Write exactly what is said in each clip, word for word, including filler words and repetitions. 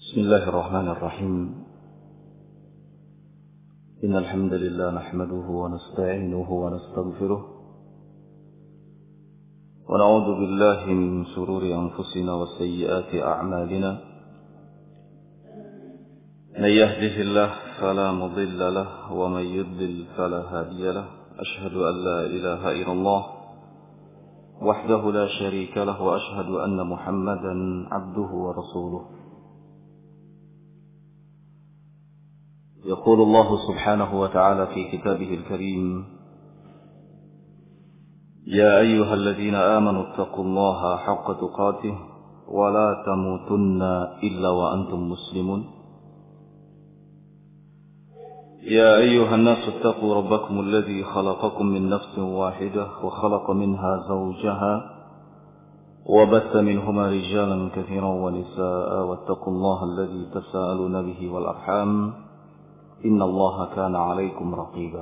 بسم الله الرحمن الرحيم إن الحمد لله نحمده ونستعينه ونستغفره ونعوذ بالله من شرور أنفسنا وسيئات أعمالنا من يهده الله فلا مضل له ومن يضلل فلا هادي له أشهد أن لا إله إلا الله وحده لا شريك له وأشهد أن محمدا عبده ورسوله. يقول الله سبحانه وتعالى في كتابه الكريم: يا أيها الذين آمنوا اتقوا الله حق تقاته ولا تموتن إلا وأنتم مسلمون. يا أيها الناس اتقوا ربكم الذي خلقكم من نفس واحدة وخلق منها زوجها وبث منهما رجالا كثيرا ونساء واتقوا الله الذي تساءلون به والأرحام إن الله كان عليكم رقيبا.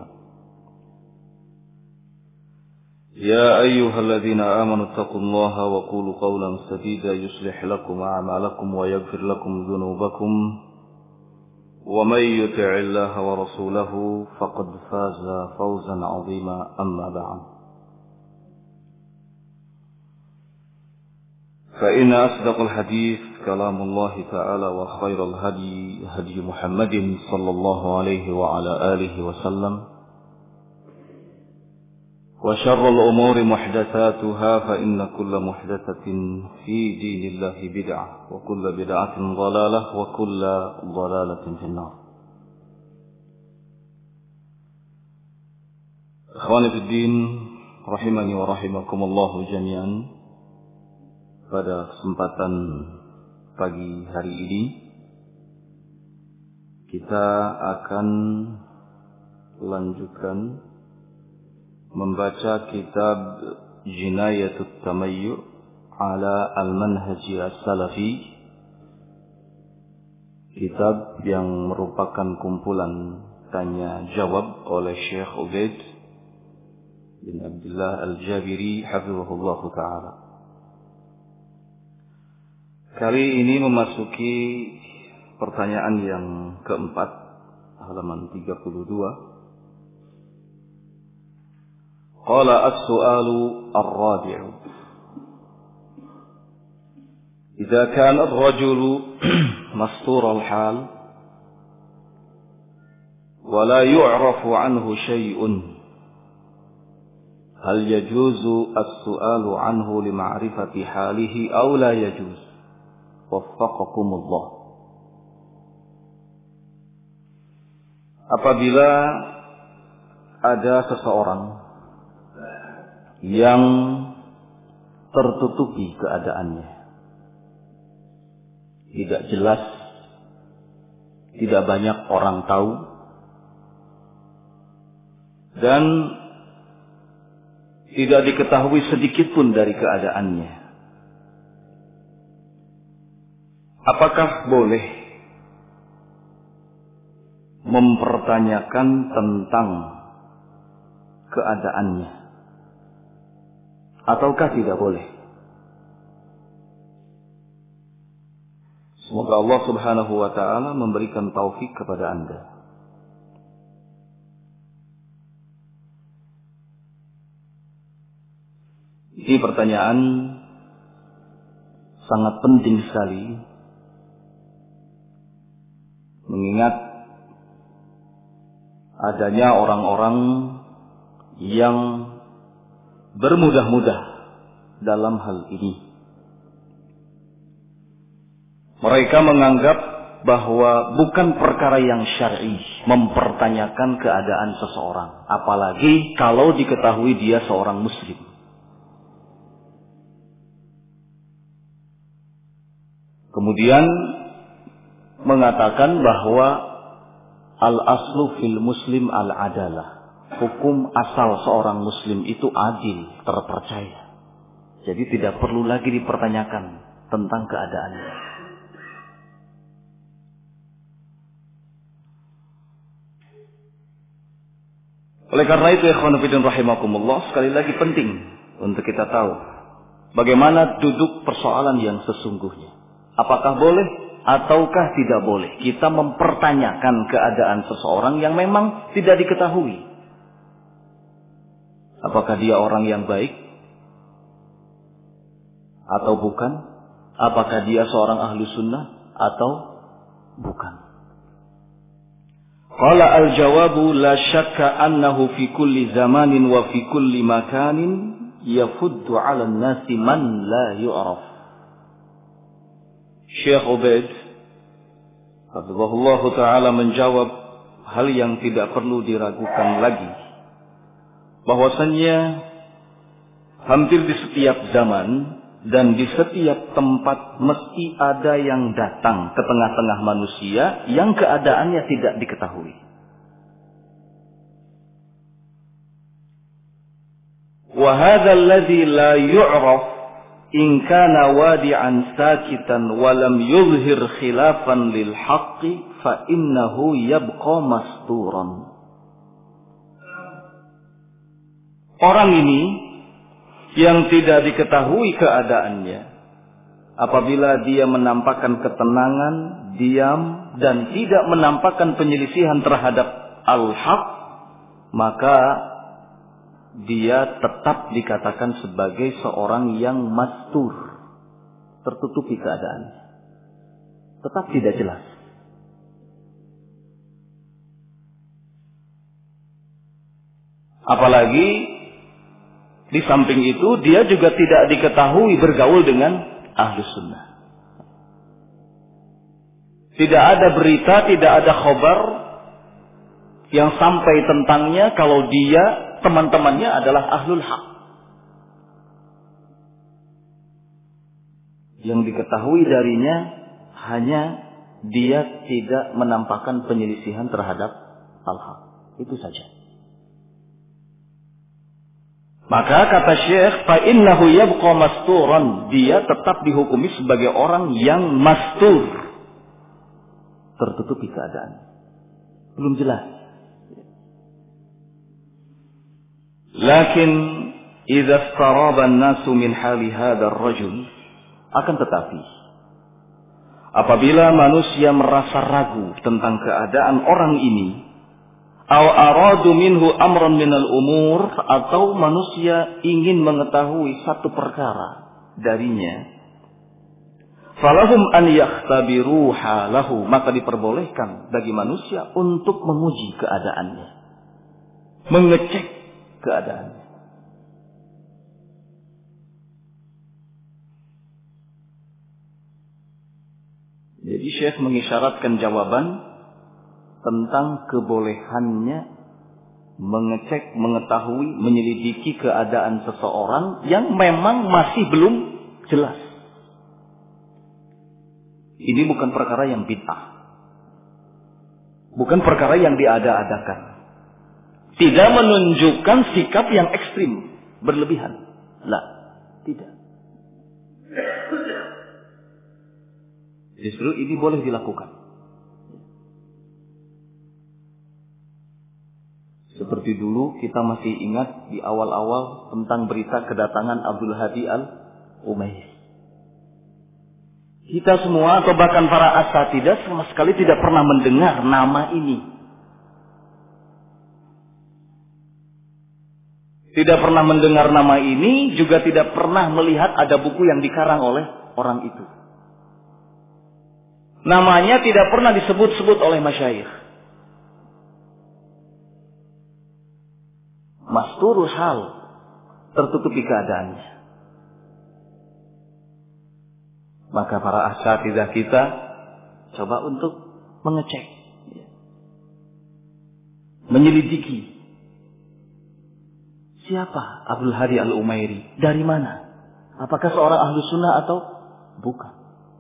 يا أيها الذين آمنوا اتقوا الله وقولوا قولا سديدا يصلح لكم أعمالكم ويغفر لكم ذنوبكم ومن يطع الله ورسوله فقد فاز فوزا عظيما. أما بعد، فإن أصدق الحديث كلام الله تعالى وخير الهدي هدي محمد صلى الله عليه وعلى آله وسلم وشر الأمور محدثاتها فإن كل محدثة في دين الله بدعة وكل بدعة ضلالة وكل ضلالة في النار. إخواني في الدين rahimani wa rahimakumullah jami'an. Pada kesempatan pagi hari ini kita akan lanjutkan membaca kitab Jinayatut Tamayyu' ala al-Manhaji as-Salafi, kitab yang merupakan kumpulan tanya jawab oleh Syekh Ubaid bin Abdullah Al-Jabiri hafizahullah ta'ala. Kali ini memasuki pertanyaan yang keempat, halaman tiga puluh dua. Qala as-su'alu ar-rabi'u. Idza kana ar-rajulu mastur al-hal wa la yu'rafu anhu shay'un, hal yajuzu as-su'alu anhu li ma'rifati halihi aw la yajuz? Waffaqakumullah. Apabila ada seseorang yang tertutupi keadaannya, tidak jelas, tidak banyak orang tahu, dan tidak diketahui sedikit pun dari keadaannya, apakah boleh mempertanyakan tentang keadaannya ataukah tidak boleh? Semoga Allah Subhanahu wa ta'ala memberikan taufik kepada Anda. Ini pertanyaan sangat penting sekali, mengingat adanya orang-orang yang bermudah-mudah dalam hal ini. Mereka menganggap bahwa bukan perkara yang syar'i mempertanyakan keadaan seseorang, apalagi kalau diketahui dia seorang muslim. Kemudian mengatakan bahwa al-aslu fil muslim al-adalah. Hukum asal seorang muslim itu adil, terpercaya. Jadi tidak perlu lagi dipertanyakan tentang keadaannya. Oleh karena itu, ikhwan fillah rahimakumullah, sekali lagi penting untuk kita tahu bagaimana duduk persoalan yang sesungguhnya. Apakah boleh ataukah tidak boleh kita mempertanyakan keadaan seseorang yang memang tidak diketahui? Apakah dia orang yang baik atau bukan? Apakah dia seorang ahlu sunnah atau bukan? Qala al-jawabu la syakka annahu fi kulli zamanin wa fi kulli makanin yafuddu 'ala an-nasi man la yu'raf. Syekh Ubaid hafizahullah taala menjawab hal yang tidak perlu diragukan lagi, bahwasannya hampir di setiap zaman dan di setiap tempat mesti ada yang datang ke tengah-tengah manusia yang keadaannya tidak diketahui. Wa hadza alladhi la yu'raf in kana wadi'an sakitan wa lam yuzhir khilafan lil haqqi fa innahu yabqa masturan. Orang ini yang tidak diketahui keadaannya, apabila dia menampakkan ketenangan, diam, dan tidak menampakkan penyelisihan terhadap al-haq, maka dia tetap dikatakan sebagai seorang yang mastur, tertutupi keadaannya, tetap tidak jelas. Apalagi di samping itu dia juga tidak diketahui bergaul dengan ahlu sunnah. Tidak ada berita, tidak ada khabar yang sampai tentangnya kalau dia, teman-temannya adalah ahlul haq. Yang diketahui darinya hanya dia tidak menampakkan penyelisihan terhadap al-haq. Itu saja. Maka kata Syekh, fa innahu yabqa masturan, dia tetap dihukumi sebagai orang yang mastur, tertutupi keadaan, belum jelas. Lakin idza istaraba an-nasu min hali hadzal rajul, akan tetapi apabila manusia merasa ragu tentang keadaan orang ini, aw aradu minhu amran minal umur, atau manusia ingin mengetahui satu perkara darinya, falahum an yakhtabiru halahu, maka diperbolehkan bagi manusia untuk menguji keadaannya, mengecek keadaannya. Jadi Syekh mengisyaratkan jawaban tentang kebolehannya mengecek, mengetahui, menyelidiki keadaan seseorang yang memang masih belum jelas. Ini bukan perkara yang bid'ah, bukan perkara yang diada-adakan, tidak menunjukkan sikap yang ekstrim, berlebihan. Lah, tidak. Justru ini boleh dilakukan. Seperti dulu kita masih ingat di awal-awal tentang berita kedatangan Abdul Hadi Al-Umairi. Kita semua atau bahkan para asatidah sama sekali tidak pernah mendengar nama ini. Tidak pernah mendengar nama ini, juga tidak pernah melihat ada buku yang dikarang oleh orang itu. Namanya tidak pernah disebut-sebut oleh masyayikh. Masturul hal, tertutupi keadaannya. Maka para asatidzah kita coba untuk mengecek, menyelidiki siapa Abdul Hadi Al-Umairi, dari mana, apakah seorang ahlu sunnah atau bukan.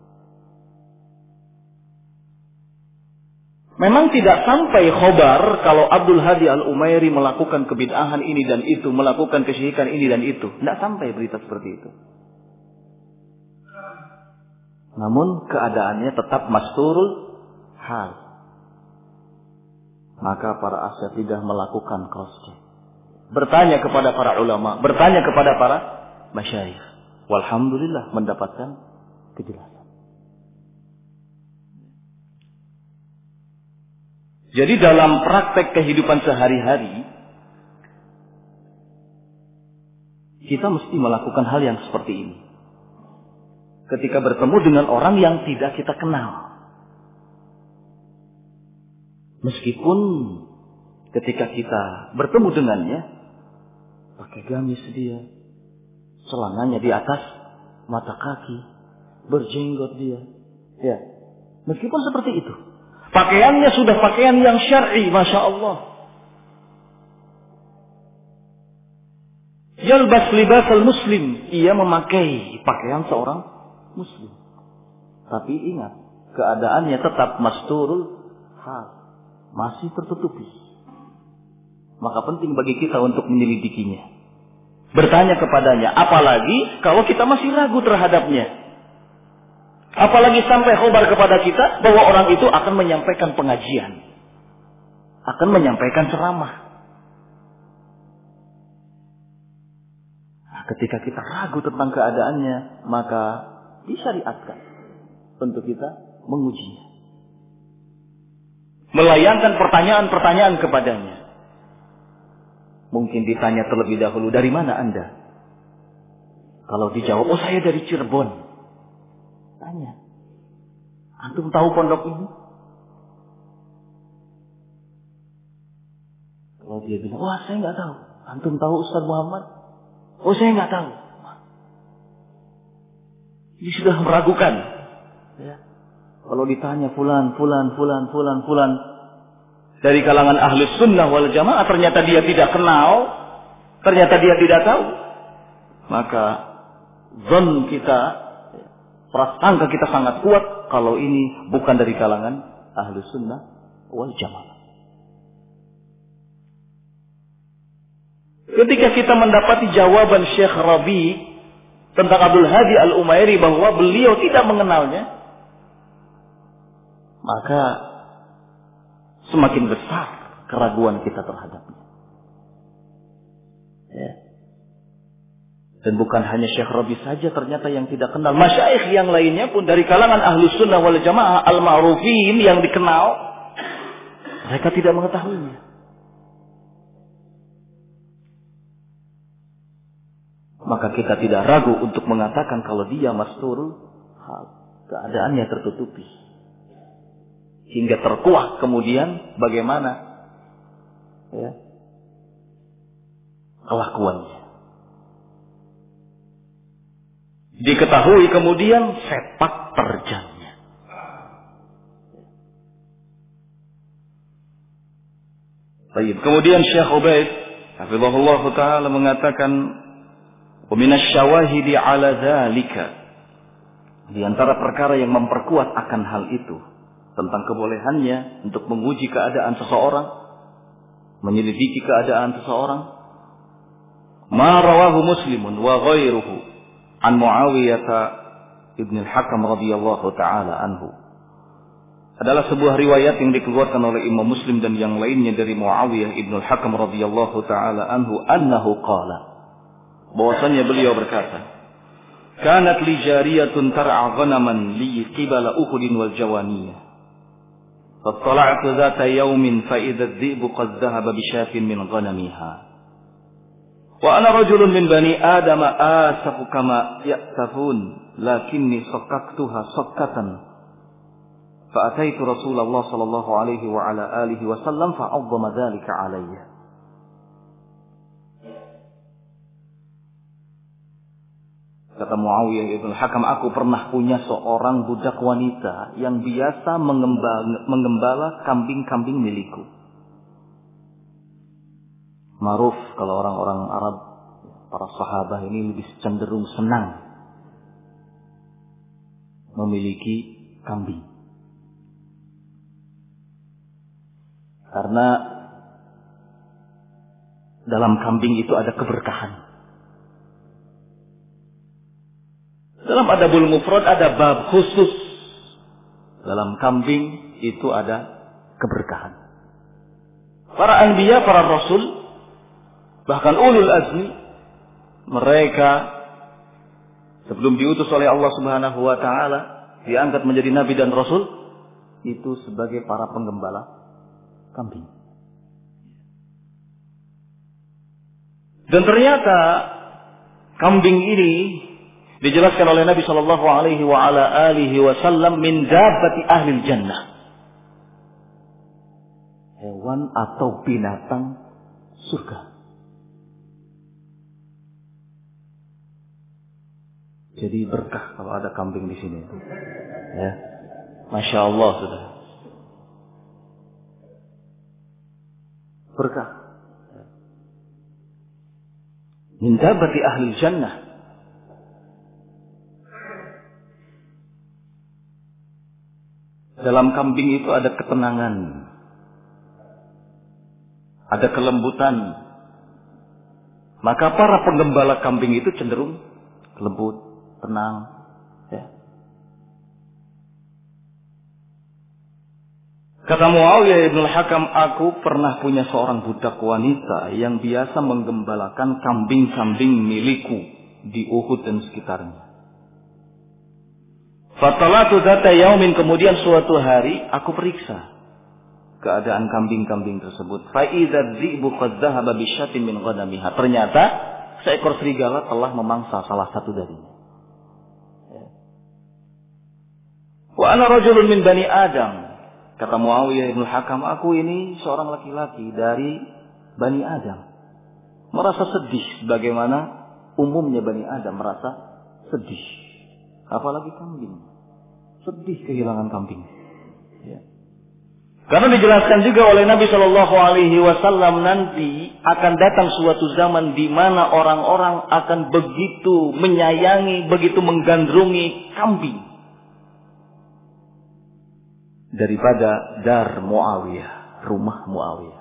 Memang tidak sampai khobar kalau Abdul Hadi Al-Umairi melakukan kebid'ahan ini dan itu, melakukan kesyirikan ini dan itu. Tidak sampai berita seperti itu. Namun keadaannya tetap masturul hal. Maka para asatidzah melakukan cross-check. Bertanya kepada para ulama, bertanya kepada para masyayikh. Walhamdulillah mendapatkan kejelasan. Jadi dalam praktek kehidupan sehari-hari, kita mesti melakukan hal yang seperti ini. Ketika bertemu dengan orang yang tidak kita kenal. Meskipun ketika kita bertemu dengannya, pakai gamis dia, celananya di atas mata kaki, berjenggot dia. Ya, meskipun seperti itu. Pakaiannya sudah pakaian yang syar'i, Masya Allah. Yalbas libasal muslim. Ia memakai pakaian seorang muslim. Tapi ingat, keadaannya tetap masturul hal. Masih tertutupi. Maka penting bagi kita untuk menyelidikinya. Bertanya kepadanya. Apalagi kalau kita masih ragu terhadapnya. Apalagi sampai khobar kepada kita bahwa orang itu akan menyampaikan pengajian. Akan menyampaikan ceramah. Nah, ketika kita ragu tentang keadaannya, maka disyariatkan untuk kita mengujinya. Melayangkan pertanyaan-pertanyaan kepadanya. Mungkin ditanya terlebih dahulu, dari mana Anda? Kalau dijawab, oh saya dari Cirebon. Tanya, antum tahu pondok ini? Kalau dia bilang, wah saya nggak tahu. Antum tahu Ustaz Muhammad? Oh saya nggak tahu. Ini sudah meragukan. Ya. Kalau ditanya fulan, fulan, fulan, fulan, fulan. Dari kalangan ahlus sunnah wal jamaah. Ternyata dia tidak kenal. Ternyata dia tidak tahu. Maka zon kita, prasangka kita sangat kuat. Kalau ini bukan dari kalangan ahlus sunnah wal jamaah. Ketika kita mendapati jawaban Syekh Rabi tentang Abdul Hadi Al-Umairi bahwa beliau tidak mengenalnya, maka semakin besar keraguan kita terhadapnya. Ya. Dan bukan hanya Syekh Rabi saja ternyata yang tidak kenal. Masyaikh yang lainnya pun dari kalangan Ahlus Sunnah wal Jamaah al-ma'rufin yang dikenal, mereka tidak mengetahuinya. Maka kita tidak ragu untuk mengatakan kalau dia masturul hal, keadaannya tertutupi. Hingga terkuak kemudian bagaimana ya, kelakuannya. Diketahui kemudian sepak terjangnya. Baik. Kemudian Syekh Ubaid hafizahullah taala mengatakan, "Wa minasyawahidi 'ala dzalika." Di antara perkara yang memperkuat akan hal itu, tentang kebolehannya untuk menguji keadaan seseorang, menyelidiki keadaan seseorang. Ma rawahu Muslimun wa ghairuhu an Muawiyah ibn al-Hakam radhiyallahu taala anhu. Adalah sebuah riwayat yang dikeluarkan oleh Imam Muslim dan yang lainnya dari Muawiyah ibn al-Hakam radhiyallahu taala anhu annahu qala, bahwasanya beliau berkata, "Kanat li jariyatun tar'a ghanaman li qibala Uhudin wal Jawaniyah. فاطلعت ذات يوم فإذا الذئب قد ذهب بشاة من غنمها وأنا رجل من بني آدم آسف كما يأسفون لكني صككتها صكة فأتيت رسول الله صلى الله عليه وعلى آله وسلم فعظم ذلك علي." Kata Muawiyah ibn Hakam, aku pernah punya seorang budak wanita yang biasa mengembala, mengembala kambing-kambing milikku. Ma'ruf kalau orang-orang Arab, para sahabat ini lebih cenderung senang memiliki kambing. Karena dalam kambing itu ada keberkahan. Dalam Adabul Mufrad ada bab khusus. Dalam kambing itu ada keberkahan. Para anbiya, para rasul, bahkan ulul azmi, mereka sebelum diutus oleh Allah Subhanahu wa taala, diangkat menjadi nabi dan rasul, itu sebagai para penggembala kambing. Dan ternyata kambing ini dijelaskan oleh Nabi Shallallahu Alaihi wa ala alihi Wasallam min dabbati ahlil jannah, hewan atau binatang surga. Jadi berkah kalau ada kambing di sini. Ya, masya Allah sudah berkah. Min dabbati ahli jannah. Dalam kambing itu ada ketenangan, ada kelembutan. Maka para penggembala kambing itu cenderung lembut, tenang, ya. Kata Muawiyah ibn al-Hakam, aku pernah punya seorang budak wanita yang biasa menggembalakan kambing-kambing milikku di Uhud dan sekitarnya. Fatalatu dzata yaumin, kemudian suatu hari aku periksa keadaan kambing-kambing tersebut. Fa idza dzi'bu qad dhahaba bi syatin min ghanamiha. Ternyata seekor serigala telah memangsa salah satu darinya. Wa ana rajulun min bani Adam. Kata Muawiyah ibn Hakam, aku ini seorang laki-laki dari Bani Adam. Merasa sedih bagaimana umumnya Bani Adam merasa sedih. Apalagi kambing. Sedih kehilangan kambing. Ya. Karena dijelaskan juga oleh Nabi Shallallahu Alaihi Wasallam, nanti akan datang suatu zaman di mana orang-orang akan begitu menyayangi, begitu menggandrungi kambing daripada dar Muawiyah, rumah Muawiyah,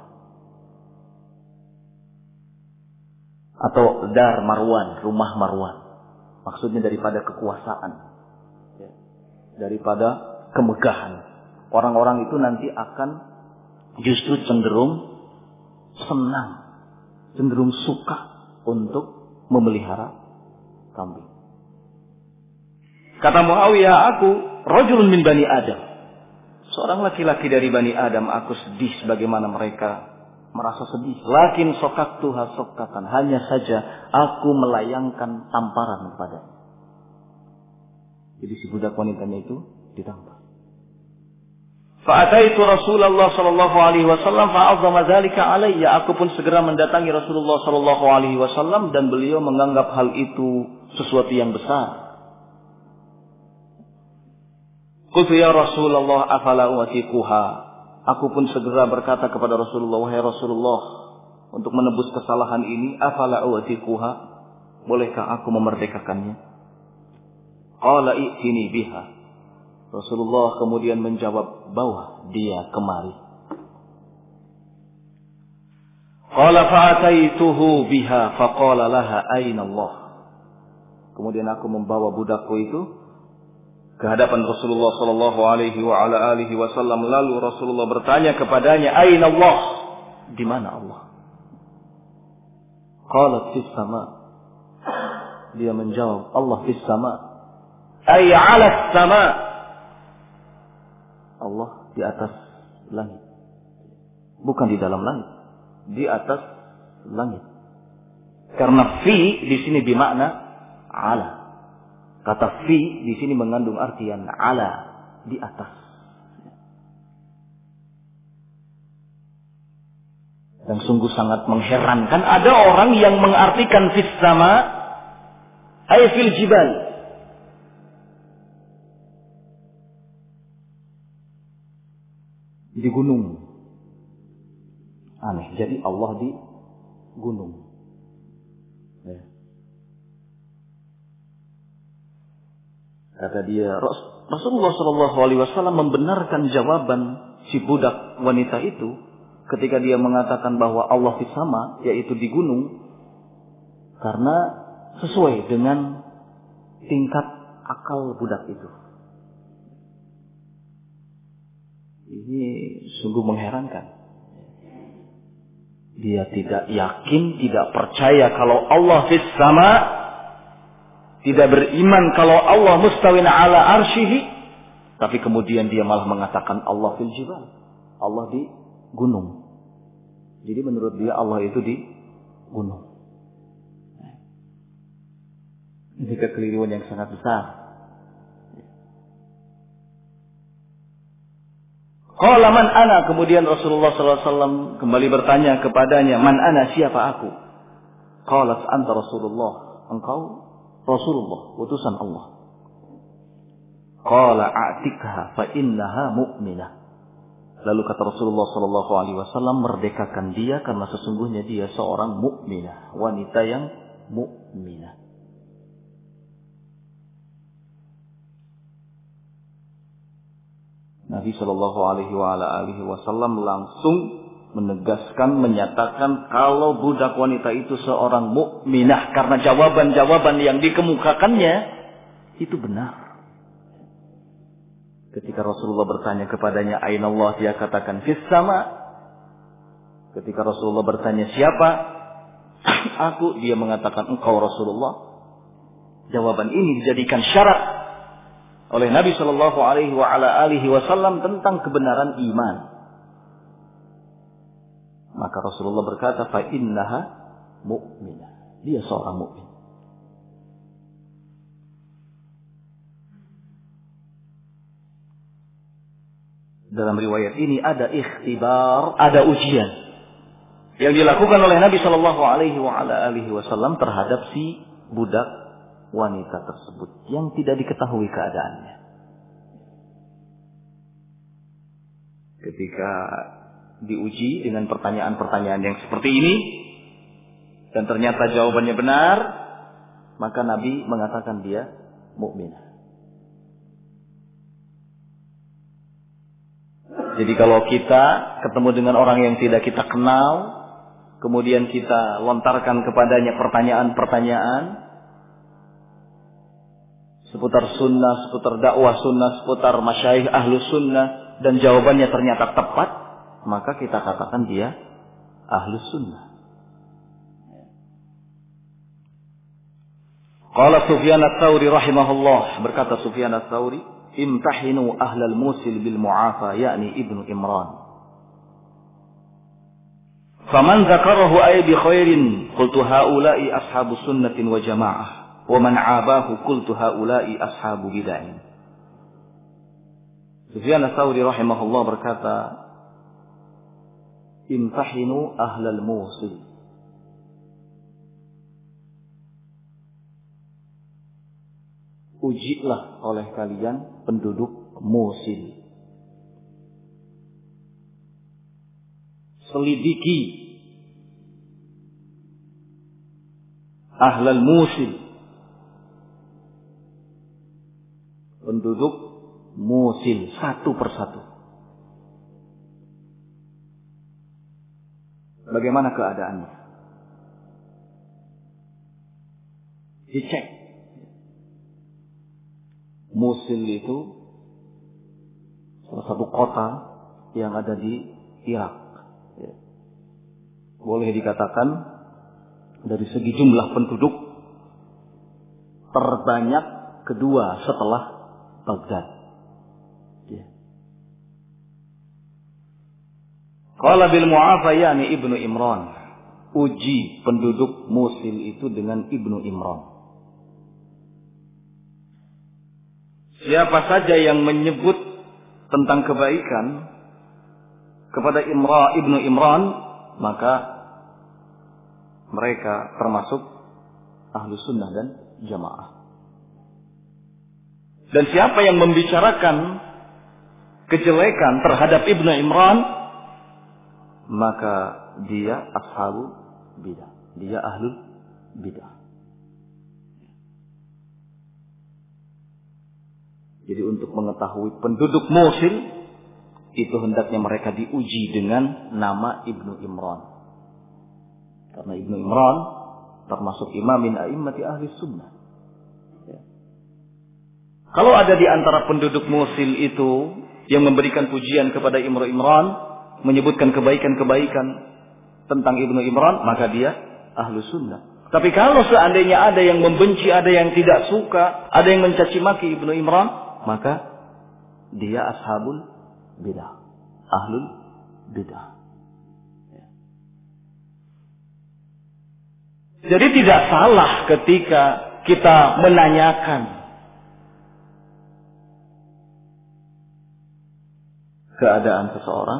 atau dar Marwan, rumah Marwan. Maksudnya daripada kekuasaan, ya, daripada kemegahan. Orang-orang itu nanti akan justru cenderung senang, cenderung suka untuk memelihara kambing. Kata Muawiyah, aku rajulun min Bani Adam, seorang laki-laki dari Bani Adam, aku sedih sebagaimana mereka merasa sedih. Lakin sokaktuha sokatan, hanya saja aku melayangkan tamparan kepadanya. Jadi si budak wanitanya itu ditampar. Fa'ataitu Rasulullah sallallahu alaihi wasallam fa'azzama dzalika alayya. Aku pun segera mendatangi Rasulullah sallallahu alaihi wasallam dan beliau menganggap hal itu sesuatu yang besar. Qultu ya Rasulullah afala u'tiquha. Aku pun segera berkata kepada Rasulullah, wahai Rasulullah, untuk menebus kesalahan ini, afala u'tiquha, bolehkah aku memerdekakannya? Qala i'tini biha. Rasulullah kemudian menjawab, bawa dia kemari. Qala fa'ataituhu biha faqala laha aina Allah. Kemudian aku membawa budakku itu ke hadapan Rasulullah sallallahu alaihi wa ala alihi wasallam. Lalu Rasulullah bertanya kepadanya, aina Allah? Di mana Allah? Qalat fis sama. Dia menjawab, Allah fis sama. Ay 'ala sama. Allah di atas langit. Bukan di dalam langit, di atas langit. Karena fi di sini bermakna ala. Kata fi di sini mengandung artian ala, di atas. Dan sungguh sangat mengherankan, ada orang yang mengartikan fis sama ay fil jibal. Di gunung. Aneh. Jadi Allah di gunung. Ya. Kata dia, Rasulullah Shallallahu Alaihi Wasallam membenarkan jawaban si budak wanita itu ketika dia mengatakan bahwa Allah fis sama, yaitu di gunung, karena sesuai dengan tingkat akal budak itu. Ini sungguh mengherankan. Dia tidak yakin, tidak percaya kalau Allah fis sama, tidak beriman kalau Allah mustawin ala arsyihi, tapi kemudian dia malah mengatakan Allah fil jibal, Allah di gunung. Jadi menurut dia Allah itu di gunung. Ini kekeliruan yang sangat besar. Qala man ana, kemudian Rasulullah sallallahu alaihi wasallam kembali bertanya kepadanya, man ana, siapa aku? Qalat anta Rasulullah, engkau Rasulullah, utusan Allah. Qala a'tikha fa innaha mu'minah. Lalu kata Rasulullah sallallahu alaihi wasallam, merdekakan dia karena sesungguhnya dia seorang mukminah, wanita yang mukminah. Nabi Shallallahu Alaihi Wasallam langsung menegaskan, menyatakan kalau budak wanita itu seorang mukminah karena jawaban-jawaban yang dikemukakannya itu benar. Ketika Rasulullah bertanya kepadanya, Aina Allah, dia katakan fis sama. Ketika Rasulullah bertanya siapa aku, dia mengatakan engkau Rasulullah. Jawaban ini dijadikan syarat oleh Nabi Shallallahu Alaihi Wasallam tentang kebenaran iman. Maka Rasulullah berkata, fa innaha mu'minah. Dia seorang mukmin. Dalam riwayat ini ada ikhtibar, ada ujian yang dilakukan oleh Nabi Shallallahu Alaihi Wasallam terhadap si budak wanita tersebut yang tidak diketahui keadaannya. Ketika diuji dengan pertanyaan-pertanyaan yang seperti ini dan ternyata jawabannya benar, maka Nabi mengatakan dia mukminah. Jadi kalau kita ketemu dengan orang yang tidak kita kenal, kemudian kita lontarkan kepadanya pertanyaan-pertanyaan seputar sunnah, seputar dakwah sunnah, seputar masyayikh ahlus sunnah, dan jawabannya ternyata tepat, maka kita katakan dia ahlus sunnah. Qala Sufyan ats-Tsauri rahimahullah, berkata Sufyan ats-Tsauri, imtahinu ahlal Musil bil Mu'afa, yakni Ibnu Imran. Faman zakarahu ay bi khairin, qultu haula'i ashabu sunnatin wa jamaah. Wa man 'abahu qultu haula'i ashabu bid'ah. Sufyan ats-Tsauri rahimahullah berkata, imtahinu ahlal Musil. Ujilah oleh kalian penduduk Musil. Selidiki ahlal Musil, penduduk Musil satu persatu. Bagaimana keadaannya? Dicek. Musil itu salah satu kota yang ada di Irak. Boleh dikatakan dari segi jumlah penduduk terbanyak kedua setelah Baghdad. Qala bil Mu'afa, yani Ibnu Imran. Uji penduduk Musil itu dengan Ibnu Imran. Siapa saja yang menyebut tentang kebaikan kepada Imra, Ibnu Imran, maka mereka termasuk ahlu sunnah dan jamaah. Dan siapa yang membicarakan kejelekan terhadap Ibnu Imran, maka dia ashabu bidah, dia ahlul bidah. Jadi untuk mengetahui penduduk Musil, itu hendaknya mereka diuji dengan nama Ibnu Imran. Karena Ibnu Imran termasuk imam min a'immati ahli sunnah. Ya. Kalau ada di antara penduduk Musil itu yang memberikan pujian kepada Ibnu Imran, menyebutkan kebaikan-kebaikan tentang Ibnu Imran, maka dia ahli sunnah. Tapi kalau seandainya ada yang membenci, ada yang tidak suka, ada yang mencaci maki Ibnu Imran, maka dia ashabul bidah, ahlul bidah. Jadi tidak salah ketika kita menanyakan keadaan seseorang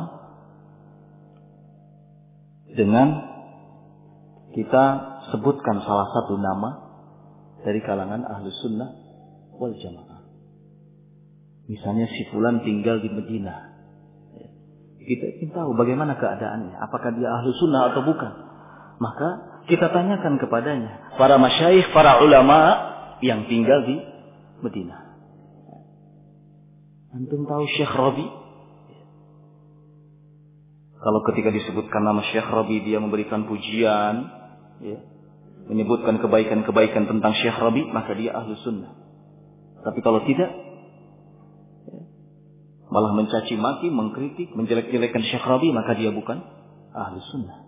dengan kita sebutkan salah satu nama dari kalangan ahlu sunnah wal jamaah. Misalnya si fulan tinggal di Madinah. Kita ingin tahu bagaimana keadaannya. Apakah dia ahlu sunnah atau bukan. Maka kita tanyakan kepadanya. Para masyayikh, para ulama yang tinggal di Madinah. Antum tahu Syekh Rabi? Kalau ketika disebutkan nama Syekh Rabi, dia memberikan pujian, ya, menyebutkan kebaikan-kebaikan tentang Syekh Rabi, maka dia ahlu sunnah. Tapi kalau tidak, ya, malah mencaci maki, mengkritik, menjelek-jelekan Syekh Rabi, maka dia bukan ahlu sunnah.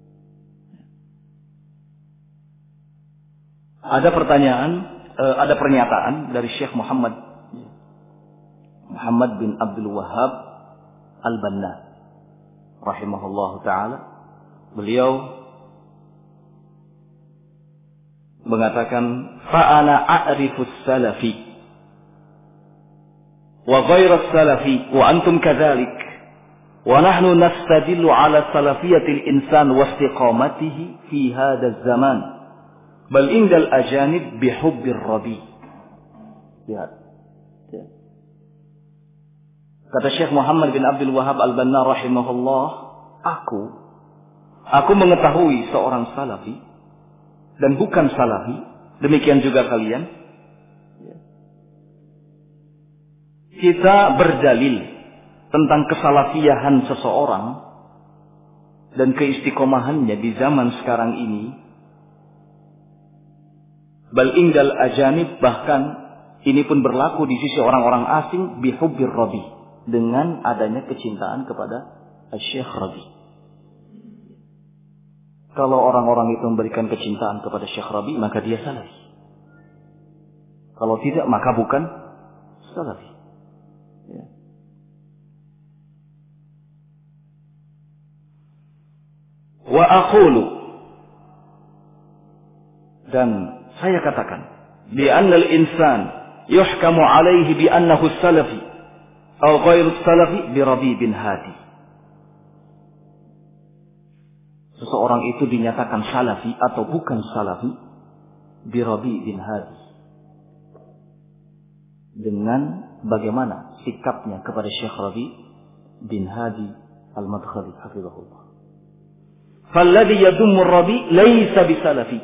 Ada pertanyaan, eh, ada pernyataan dari Syekh Muhammad Muhammad bin Abdul Wahhab Al-Banna rahimahullah ta'ala. Beliau mengatakan, fa'ana a'rifus salafi wa ghairas salafi wa antum kadzalik wa nahnu nastadillu ala salafiyatil insan wa istiqamatihi fi hadzal zaman bal indal ajanib bihubbir rabi. Lihat. Ya. Kata Syekh Muhammad bin Abdul Wahhab Al-Banna rahimahullah, aku aku mengetahui seorang salafi dan bukan salafi, demikian juga kalian. Kita berdalil tentang kesalafiyahan seseorang dan keistiqomahannya di zaman sekarang ini. Bal indal ajanib, bahkan ini pun berlaku di sisi orang-orang asing, bihubbir rabi, dengan adanya kecintaan kepada Syekh Rabi. Kalau orang-orang itu memberikan kecintaan kepada Syekh Rabi, maka dia salafi. Kalau tidak, maka bukan salafi. Ya. Wa aqulu, dan saya katakan, bi annal insan yuhkamu alaihi bi annahu salafi atau ghairu salafi bi Rabi bin Hadi. Seseorang itu dinyatakan salafi atau bukan salafi bi Rabi bin Hadi, dengan bagaimana sikapnya kepada Syekh Rabi bin Hadi Al-Madkhali hafizahullah. Falladhi yadummu Rabi laysa bisalafi.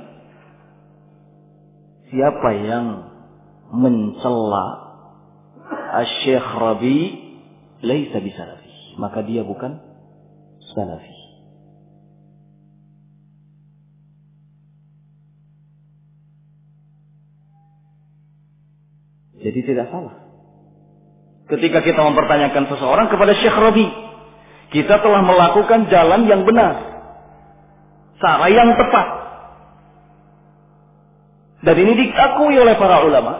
Siapa yang mencela Syekh Rabi laysa bisalafi, maka dia bukan salafi. Jadi tidak salah ketika kita mempertanyakan seseorang kepada Syekh Rabi, kita telah melakukan jalan yang benar, cara yang tepat, dan ini diakui oleh para ulama.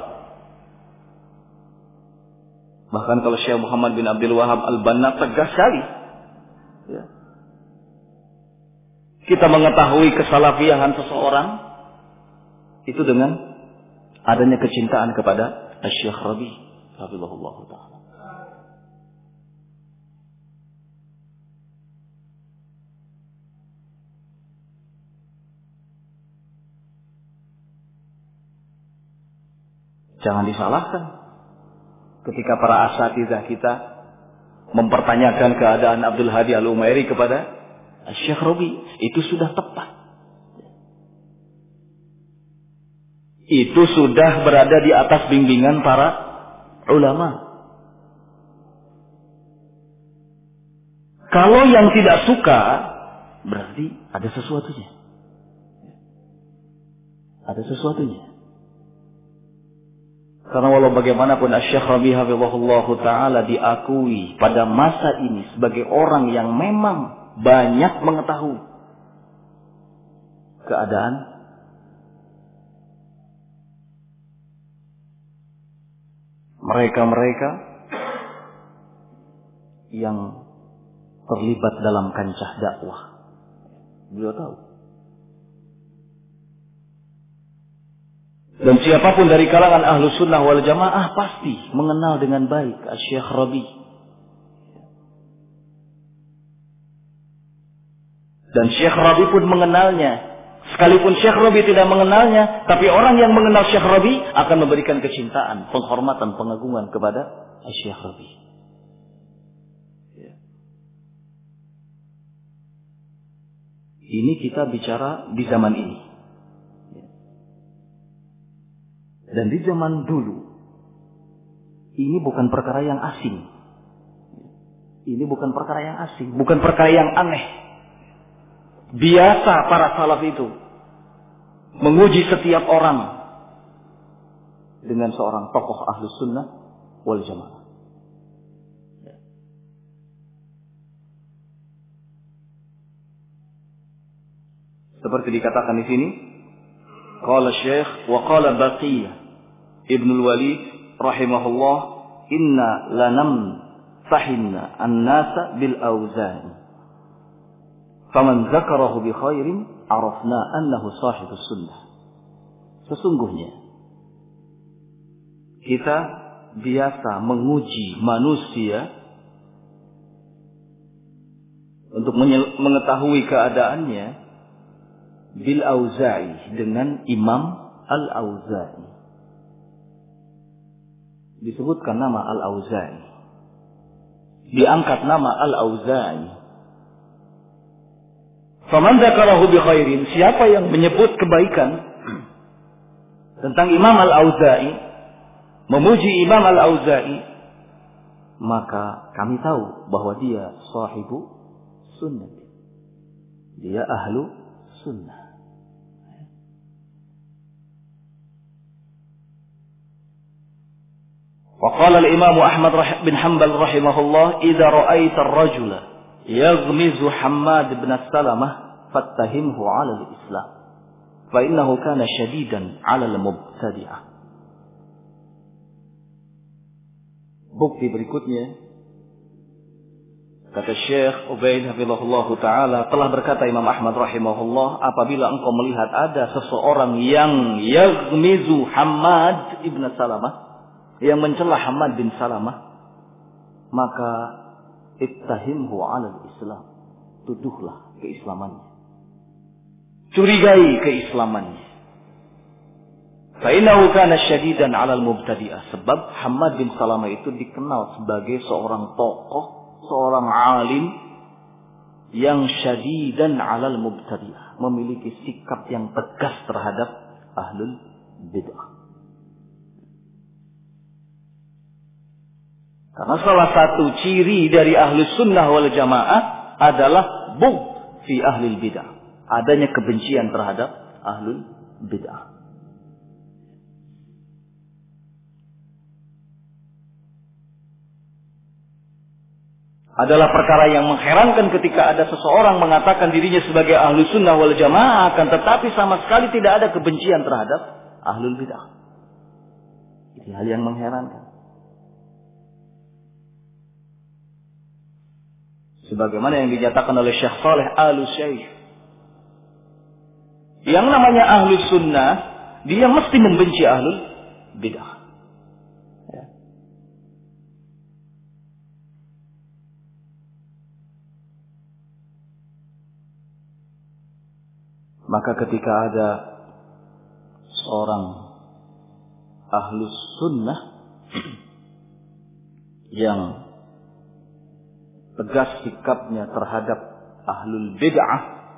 Bahkan kalau Syekh Muhammad bin Abdul Wahhab Al-Banna tegas sekali, ya, kita mengetahui kesalafiyahan seseorang itu dengan adanya kecintaan kepada Syekh Rabi hafizahullah ta'ala. Jangan disalahkan ketika para asatidzah kita mempertanyakan keadaan Abdul Hadi Al-Umairi kepada Syekh Rabi, itu sudah tepat. Itu sudah berada di atas bimbingan para ulama. Kalau yang tidak suka, berarti ada sesuatunya. Ada sesuatunya. Karena walau bagaimanapun Syekh Rabi hafizahullah ta'ala diakui pada masa ini sebagai orang yang memang banyak mengetahui keadaan mereka-mereka yang terlibat dalam kancah dakwah. Beliau tahu. Dan siapapun dari kalangan ahlu sunnah wal jamaah pasti mengenal dengan baik Syekh Rabi. Dan Syekh Rabi pun mengenalnya. Sekalipun Syekh Rabi tidak mengenalnya, tapi orang yang mengenal Syekh Rabi akan memberikan kecintaan, penghormatan, pengagungan kepada Syekh Rabi. Ini kita bicara di zaman ini. Dan di zaman dulu, ini bukan perkara yang asing. Ini bukan perkara yang asing, bukan perkara yang aneh. Biasa para salaf itu menguji setiap orang dengan seorang tokoh ahlus sunnah wal jamaah. Seperti dikatakan di sini, qala Syekh wa qala Baqiyah Ibnul Walid rahimahullah, inna lanam tahinna an-nasa bil awzan. Faman zakarahu bi khairin arafna annahu sahibus sunnah. Sesungguhnya kita biasa menguji manusia untuk mengetahui keadaannya bil Auza'i, dengan Imam Al-Auza'i. Disebutkan nama Al-Auza'i, diangkat nama Al-Auza'i. Faman dzakarahu bi khairin, siapa yang menyebut kebaikan tentang Imam Al-Auza'i, memuji Imam Al-Auza'i, maka kami tahu bahwa dia sahibu sunnah. Dia ahlu sunnah. Wa qala al-Imam Ahmad bin Hanbal rahimahullah, idza ra'aita ar-rajula yaghmizu Hammad bin Salamah fattahimhu 'ala al-Islam fa innahu kana shadidan 'ala al-mubtadi'ah. Bukti berikutnya, kata Syekh Ubaid hafizahullah taala, telah berkata Imam Ahmad rahimahullah, apabila engkau melihat ada seseorang yang yaghmizu Hammad ibn Salamah, yang mencela Hammad bin Salamah, maka ittahimhu 'ala al-Islam, tuduhlah keislamannya, curigai keislamannya. Fa innahu kana syadidan 'ala al-mubtadi'ah, sebab Hammad bin Salamah itu dikenal sebagai seorang tokoh, seorang alim yang syadidan 'ala al-mubtadi'ah, memiliki sikap yang tegas terhadap ahlul bid'ah. Karena salah satu ciri dari ahlus sunnah wal jamaah adalah bughd fi ahlil bid'ah, adanya kebencian terhadap ahlul bid'ah. Adalah perkara yang mengherankan ketika ada seseorang mengatakan dirinya sebagai ahlus sunnah wal jamaah, akan tetapi sama sekali tidak ada kebencian terhadap ahlul bid'ah. Ini hal yang mengherankan. Sebagaimana yang dinyatakan oleh Syekh Saleh Al-Syekh, yang namanya ahlus sunnah, dia mesti membenci ahlul bid'ah. Ya. Maka ketika ada seorang ahlus sunnah yang tegas sikapnya terhadap ahlul bid'ah,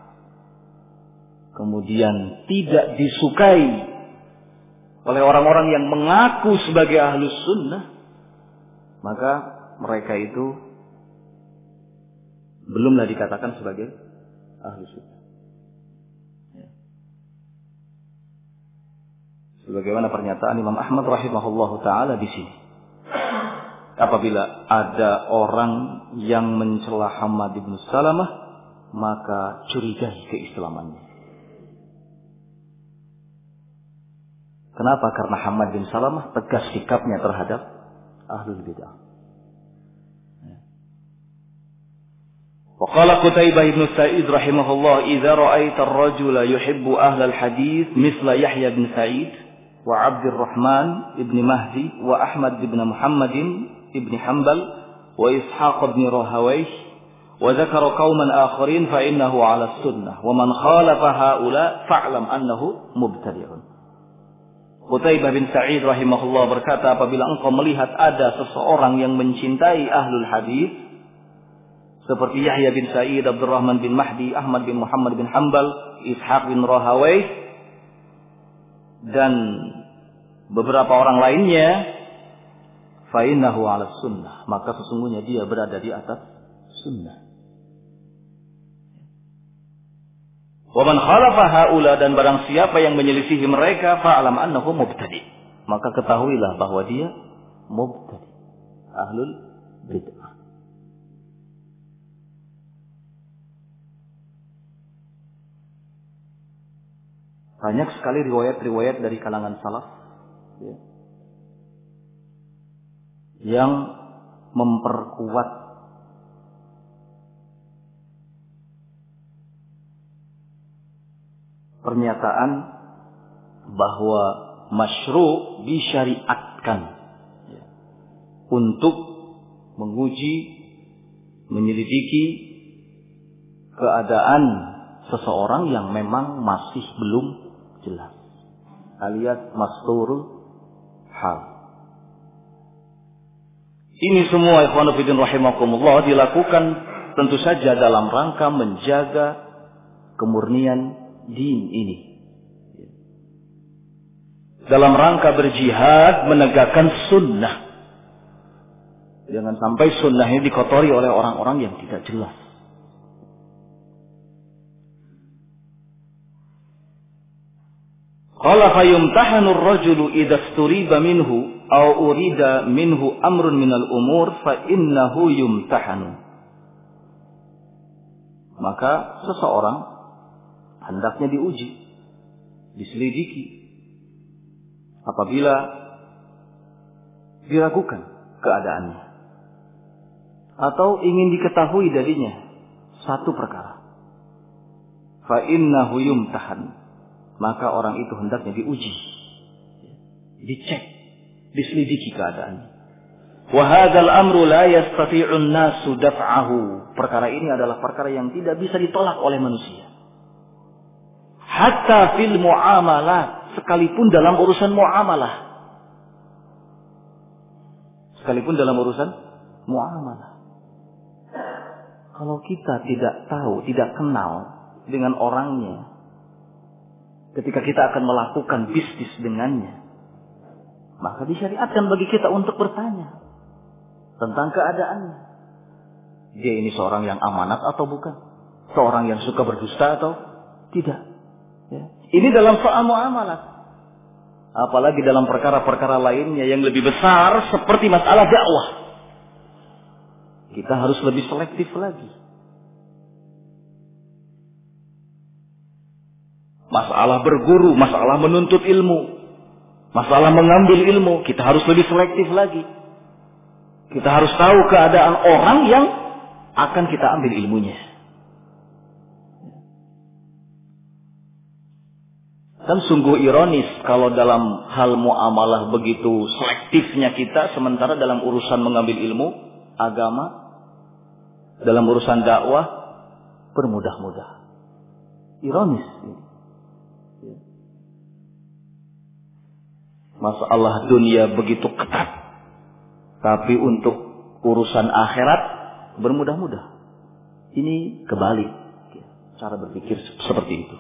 kemudian tidak disukai oleh orang-orang yang mengaku sebagai ahlus sunnah, maka mereka itu belumlah dikatakan sebagai ahlus sunnah. Sebagaimana pernyataan Imam Ahmad rahimahullahu taala di sini. Apabila ada orang yang mencela Hammad bin Salamah, maka curigai keislamannya. Kenapa? Karena Hammad bin Salamah tegas sikapnya terhadap ahlul bid'ah. Wa qala Qutaibah bin Sa'id rahimahullah, idza ra'aita ar-rajula yuhibbu ahlal hadits misla Yahya bin Sa'id wa Abdurrahman ibn Mahdi wa Ahmad ibn Muhammadin ibn Hanbal wa Ishaq ibn Rahawayh wa dzakara qauman akharin fa innahu 'ala sunnah wa man khalafa haula fa'lam annahu mubtadi'un. Qutaibah bin Sa'id rahimahullah berkata, apabila engkau melihat ada seseorang yang mencintai ahlul hadis seperti Yahya bin Sa'id, Abdurrahman bin Mahdi, Ahmad bin Muhammad bin Hanbal, Ishaq bin Rahawayh dan beberapa orang lainnya, fa innahu 'ala sunnah, maka sesungguhnya dia berada di atas sunnah. Wa man khalafa haula, dan barang siapa yang menyelisihi mereka, fa'lam annahu mubtadi, maka ketahuilah bahwa dia mubtadi, ahlul bid'ah. Banyak sekali riwayat-riwayat dari kalangan salaf ya, yang memperkuat pernyataan bahwa masyru' disyariatkan ya, untuk menguji, menyelidiki keadaan seseorang yang memang masih belum jelas, alias masturul hal. Ini semua ikhwan fillah rahimakumullah dilakukan tentu saja dalam rangka menjaga kemurnian din ini, dalam rangka berjihad menegakkan sunnah. Jangan sampai sunnah ini dikotori oleh orang-orang yang tidak jelas. Qala fayumtahanu ar-rajulu idza sturiba minhu aw urida minhu amrun minal umur fa innahu yumtahanu. Maka seseorang hendaknya diuji, diselidiki apabila diragukan keadaannya atau ingin diketahui darinya satu perkara. Fa innahu yumtahan, maka orang itu hendaknya diuji, dicek, diselidiki keadaannya. Wa hadzal amru la yastati'un nasu daf'ahu. Perkara ini adalah perkara yang tidak bisa ditolak oleh manusia. Hatta fil muamalah, sekalipun dalam urusan muamalah. Sekalipun dalam urusan muamalah. Kalau kita tidak tahu, tidak kenal dengan orangnya, ketika kita akan melakukan bisnis dengannya, maka disyariatkan bagi kita untuk bertanya tentang keadaannya. Dia ini seorang yang amanat atau bukan? Seorang yang suka berdusta atau tidak? Ya. Ini dalam soal muamalah. Apalagi dalam perkara-perkara lainnya yang lebih besar seperti masalah dakwah, kita harus lebih selektif lagi. Masalah berguru, masalah menuntut ilmu, masalah mengambil ilmu, kita harus lebih selektif lagi. Kita harus tahu keadaan orang yang akan kita ambil ilmunya. Dan sungguh ironis kalau dalam hal muamalah begitu selektifnya kita, sementara dalam urusan mengambil ilmu agama, dalam urusan dakwah bermudah-mudah. Ironis. Masalah dunia begitu ketat, tapi untuk urusan akhirat bermudah-mudah. Ini kebalik cara berpikir seperti itu.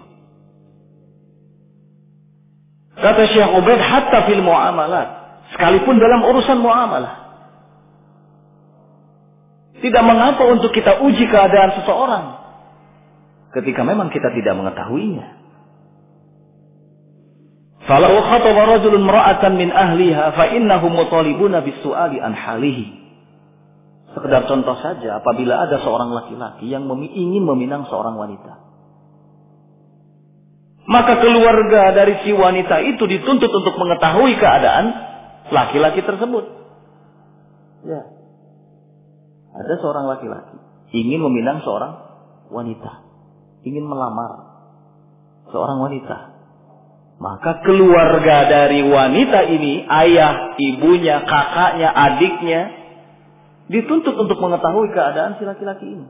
Kata Syekh Ubaid, hatta fil muamalat, sekalipun dalam urusan muamalah, tidak mengapa untuk kita uji keadaan seseorang ketika memang kita tidak mengetahuinya. Falau khataba rajulun mar'atan min ahliha fa innahum mutalibuna bis-su'ali an halihi. Sekedar contoh saja, apabila ada seorang laki-laki yang ingin meminang seorang wanita, maka keluarga dari si wanita itu dituntut untuk mengetahui keadaan laki-laki tersebut. Ya. Ada seorang laki-laki ingin meminang seorang wanita, ingin melamar seorang wanita. Maka keluarga dari wanita ini, ayah, ibunya, kakaknya, adiknya, dituntut untuk mengetahui keadaan si laki-laki ini.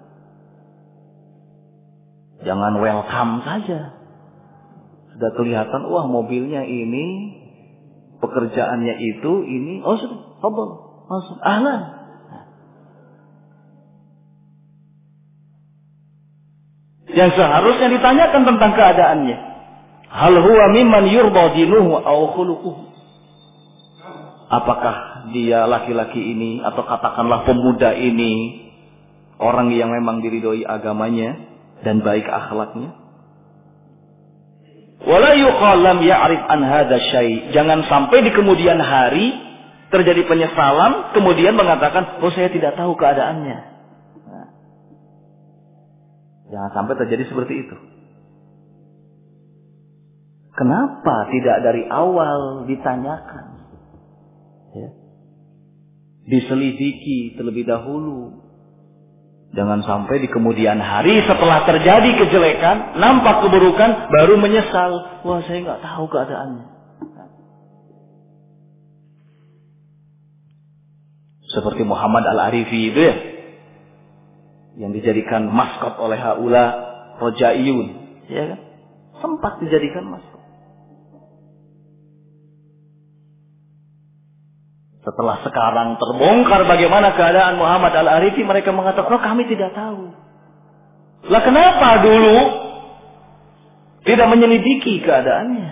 Jangan welcome saja. Sudah kelihatan, wah mobilnya ini, pekerjaannya itu, ini, oh sudah, fadhal, masuk, ahlan. Yang seharusnya ditanyakan tentang keadaannya. Hal huwa mimman yurda dinuhu aw khuluquhu. Apakah dia laki-laki ini atau katakanlah pemuda ini orang yang memang diridhoi agamanya dan baik akhlaknya? Wala yuqal lam ya'rif an hadza syai'. Jangan sampai di kemudian hari terjadi penyesalan kemudian mengatakan, "Oh, saya tidak tahu keadaannya." Nah, jangan sampai terjadi seperti itu. Kenapa tidak dari awal ditanyakan? Ya. Diselidiki terlebih dahulu. Jangan sampai di kemudian hari setelah terjadi kejelekan, nampak keburukan, baru menyesal. Wah, saya nggak tahu keadaannya. Seperti Muhammad Al-Arifi itu ya, yang dijadikan maskot oleh haula Rojaiyun, ya kan? Sempat dijadikan maskot. Setelah sekarang terbongkar bagaimana keadaan Muhammad Al-Arifi, mereka mengatakan, oh kami tidak tahu. Lah kenapa dulu tidak menyelidiki keadaannya?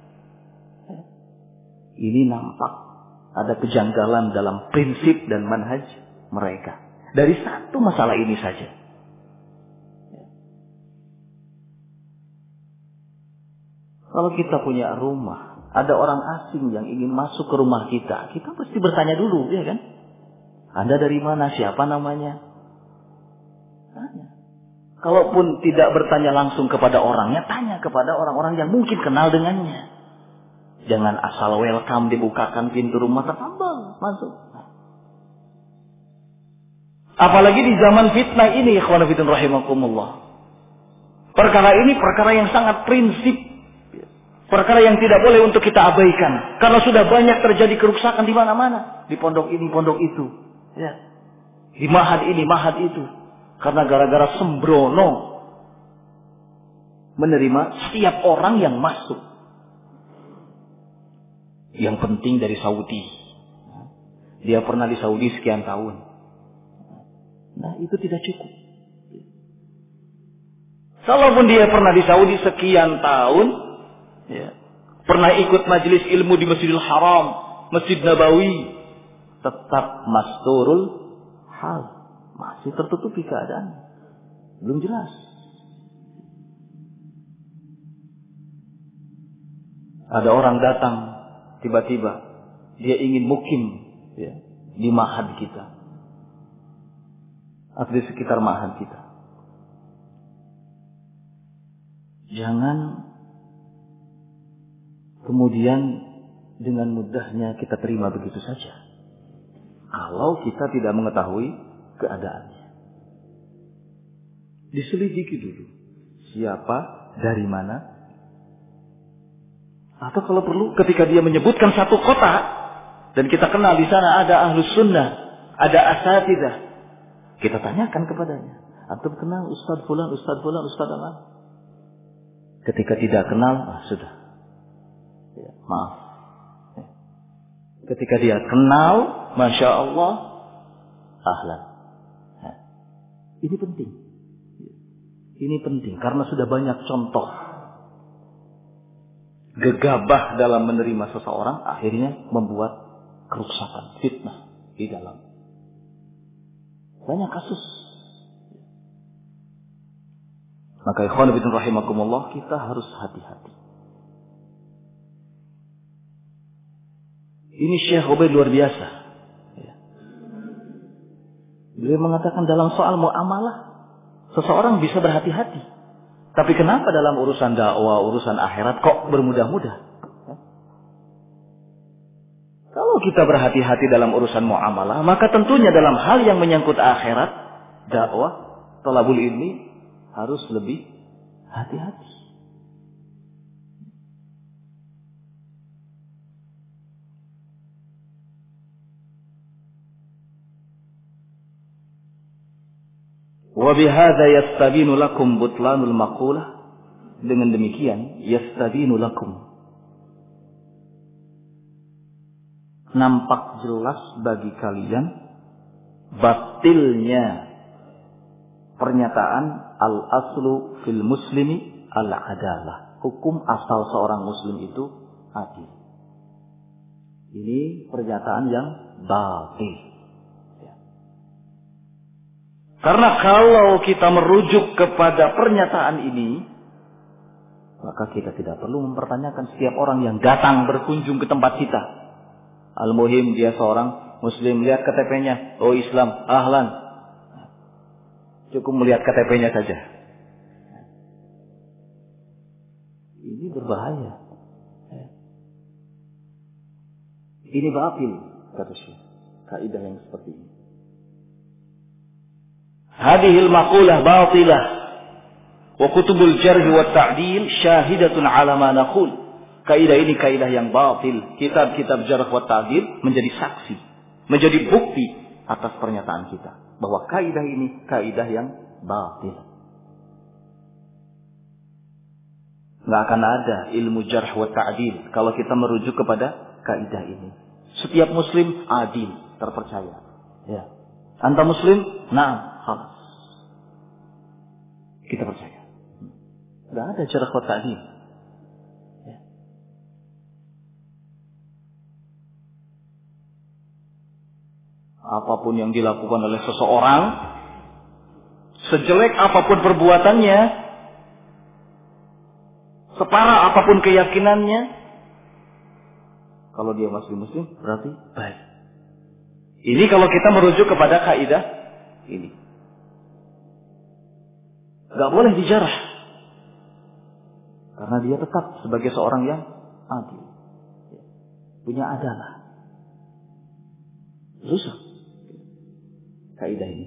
Ini nampak ada kejanggalan dalam prinsip dan manhaj mereka. Dari satu masalah ini saja. Kalau kita punya rumah, ada orang asing yang ingin masuk ke rumah kita, kita pasti bertanya dulu, ya kan? Anda dari mana? Siapa namanya? Tanya. Kalaupun tidak bertanya langsung kepada orangnya, tanya kepada orang-orang yang mungkin kenal dengannya. Jangan asal welcome, dibukakan pintu rumah, tertambal, masuk. Apalagi di zaman fitnah ini, ikhwan fillah rahimakumullah. Perkara ini perkara yang sangat prinsip. Perkara yang tidak boleh untuk kita abaikan. Karena sudah banyak terjadi kerusakan di mana-mana. Di pondok ini, pondok itu. Ya. Di mahad ini, mahad itu. Karena gara-gara sembrono. Menerima setiap orang yang masuk. Yang penting dari Saudi. Dia pernah di Saudi sekian tahun. Nah, itu tidak cukup. Kalaupun dia pernah di Saudi sekian tahun, ya, pernah ikut majelis ilmu di Masjidil Haram, Masjid Nabawi, tetap masturul hal, masih tertutupi keadaan, belum jelas. Ada orang datang tiba-tiba, dia ingin mukim, ya, di mahad kita, atau di sekitar mahad kita. Jangan kemudian dengan mudahnya kita terima begitu saja. Kalau kita tidak mengetahui keadaannya. Diselidiki dulu. Siapa, dari mana. Atau kalau perlu ketika dia menyebutkan satu kota. Dan kita kenal di sana ada ahlus sunnah. Ada asatidah. Kita tanyakan kepadanya. Antum kenal Ustaz Fulan, Ustaz Fulan, Ustaz Amal? Ketika tidak kenal, ah, sudah. Ya, maaf. Ya. Ketika dia kenal, Masya Allah, ahlan. Ya. Ini penting. Ya. Ini penting karena sudah banyak contoh gegabah dalam menerima seseorang, akhirnya membuat kerusakan, fitnah di dalam. Banyak kasus. Maka ikhwan fillah rahimakumullah, kita harus hati-hati. Ini Syekh Ubaid luar biasa. Beliau mengatakan dalam soal muamalah, seseorang bisa berhati-hati. Tapi kenapa dalam urusan dakwah, urusan akhirat kok bermudah-mudah? Kalau kita berhati-hati dalam urusan muamalah, maka tentunya dalam hal yang menyangkut akhirat, dakwah, thalabul ilmi, harus lebih hati-hati. Wa bihadza yastabinu lakum butlanul maqula. Dengan demikian yastabinu lakum, nampak jelas bagi kalian batilnya pernyataan al-aslu fil muslimi al-adalah. Hukum asal seorang muslim itu adil. Ini pernyataan yang batil. Karena kalau kita merujuk kepada pernyataan ini, maka kita tidak perlu mempertanyakan setiap orang yang datang berkunjung ke tempat kita. Al-muhim dia seorang muslim, lihat K T P-nya, oh Islam, ahlan. Cukup melihat K T P-nya saja. Ini berbahaya. Ini batil, kata Syekh. Kaidah yang seperti ini. Hadhil maqulah batilah wa kutubul jarh wa ta'dil syahidatun ala ma naqul. Kaidah ini kaidah yang batil. Kitab-kitab jarh wa ta'dil menjadi saksi, menjadi bukti atas pernyataan kita bahwa kaidah ini kaidah yang batil. Enggak akan ada ilmu jarh wa ta'dil kalau kita merujuk kepada kaidah ini. Setiap muslim adil, terpercaya. Ya. Anta muslim? Naam, khalas. Kita percaya. Enggak ada jarh wa ta'dil. Ya. Apapun yang dilakukan oleh seseorang, sejelek apapun perbuatannya, separah apapun keyakinannya, kalau dia masih muslim berarti baik. Ini kalau kita merujuk kepada kaidah ini. Gak boleh dijarah. Karena dia tetap sebagai seorang yang adil. Punya adalah. Susah. Kaidah ini.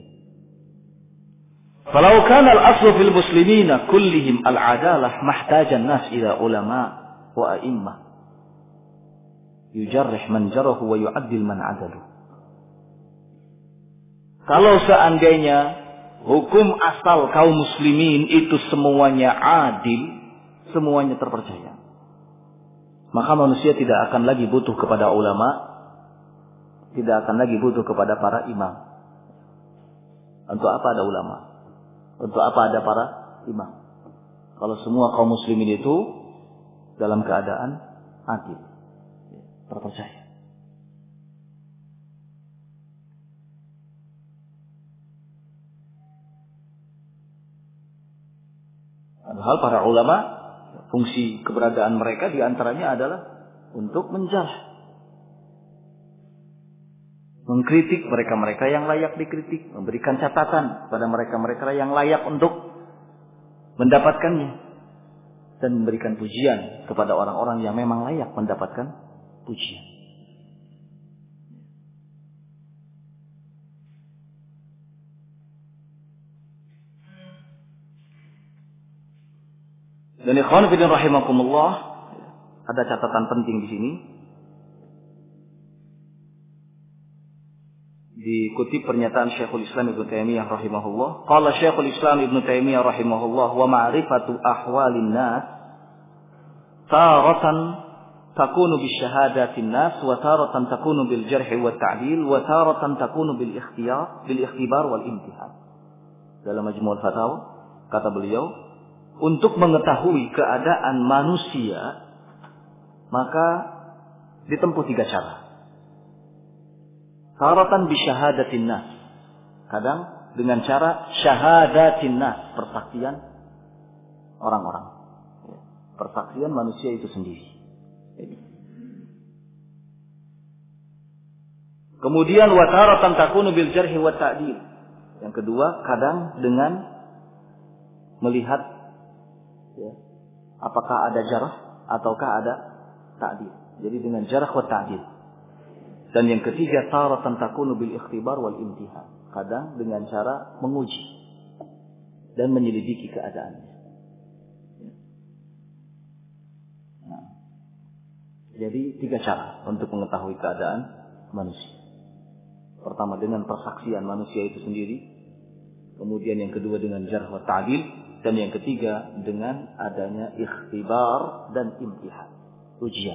Falau kana al-aslu fil muslimina kullihim al-adalah mahtajan nas ila ulama wa a'immah. Yujarrih man jarahu wa yu'addil man adalu. Kalau seandainya hukum asal kaum muslimin itu semuanya adil, semuanya terpercaya, maka manusia tidak akan lagi butuh kepada ulama, tidak akan lagi butuh kepada para imam. Untuk apa ada ulama? Untuk apa ada para imam? Kalau semua kaum muslimin itu dalam keadaan adil, terpercaya. Padahal para ulama, fungsi keberadaan mereka diantaranya adalah untuk menjarah, mengkritik mereka-mereka yang layak dikritik, memberikan catatan pada mereka-mereka yang layak untuk mendapatkannya, dan memberikan pujian kepada orang-orang yang memang layak mendapatkan pujian. Dan ikhwan fillah rahimakumullah, ada catatan penting di sini. Dikutip pernyataan Syekhul Islam Ibnu Taimiyah rahimahullah. Qala Syekhul Islam Ibnu Taimiyah rahimahullah, wa ma'rifatu ahwalin nas taratan takunu bi syahadatin nas wa taratan takunu bil jarh wa ta'dil wa taratan takunu bil ikhtiyar bil ikhtibar wal imtihan. Dalam Majmu'ul Fatawa kata beliau, untuk mengetahui keadaan manusia maka ditempuh tiga cara. Taratan bi syahadatin nas, kadang dengan cara syahadatin nas, persaksian orang-orang, persaksian manusia itu sendiri. Kemudian wa taratan takunu bil jarhi wa ta'dil. Yang kedua, kadang dengan melihat, ya, apakah ada jarh ataukah ada ta'dil. Jadi dengan jarh wa ta'dil. Dan yang ketiga, taratan takunu bil ikhtibar wal imtihan. Kadang dengan cara menguji dan menyelidiki keadaannya. Nah, jadi tiga cara untuk mengetahui keadaan manusia. Pertama dengan persaksian manusia itu sendiri. Kemudian yang kedua dengan jarh wa ta'dil, dan yang ketiga dengan adanya ikhtibar dan imtihan, ujian.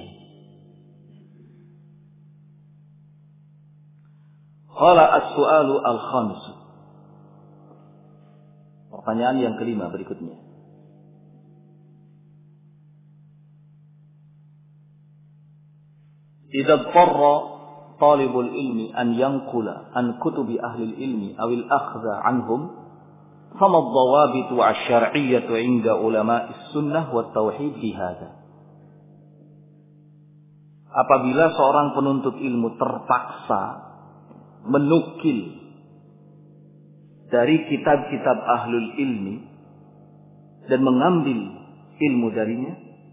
Qala as-su'alu al-khamis. Pertanyaan yang kelima berikutnya. Idza dharra talibul ilmi an yanqula an kutubi ahli ilmi aw al-akhdha anhum fama ad-dawabit asy-syar'iyyah 'inda ulama'is sunnah wat tauhid fi hadza. Apabila seorang penuntut ilmu terpaksa menukil dari kitab-kitab ahlul ilmi dan mengambil ilmu darinya,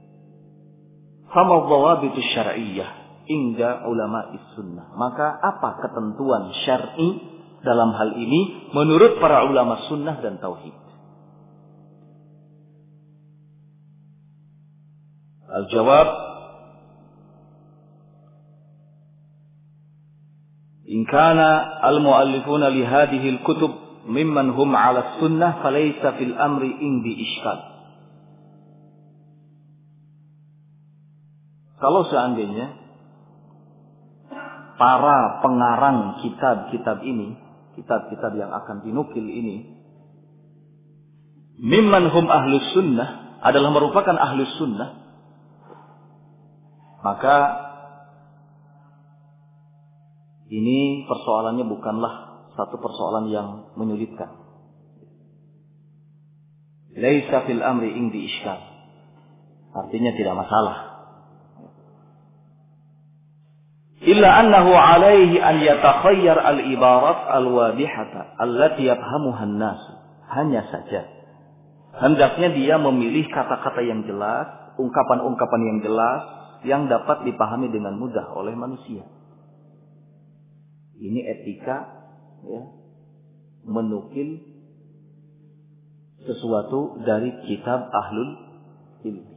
fama ad-dawabit asy-syar'iyyah hingga ulama sunnah. Maka apa ketentuan syar'i dalam hal ini menurut para ulama sunnah dan tauhid? Al-jawab, in kana al-muallifuna li hadhihi al-kutub mimman hum 'ala sunnah falaysa fil amri indi iskal. Kalau seandainya para pengarang kitab-kitab ini, kitab-kitab yang akan dinukil ini, mimman hum ahlus sunnah, adalah merupakan ahlus sunnah, maka ini persoalannya bukanlah satu persoalan yang menyulitkan. Laisa fil amri indi iskal, artinya tidak masalah. Illa annahu alaihi an yatakhayyar al-ibarat al-wadihata allati yafhamuha an-nas. Hanya saja hendaknya dia memilih kata-kata yang jelas, ungkapan-ungkapan yang jelas yang dapat dipahami dengan mudah oleh manusia. Ini etika, ya, menukil sesuatu dari kitab ahlul ilmi.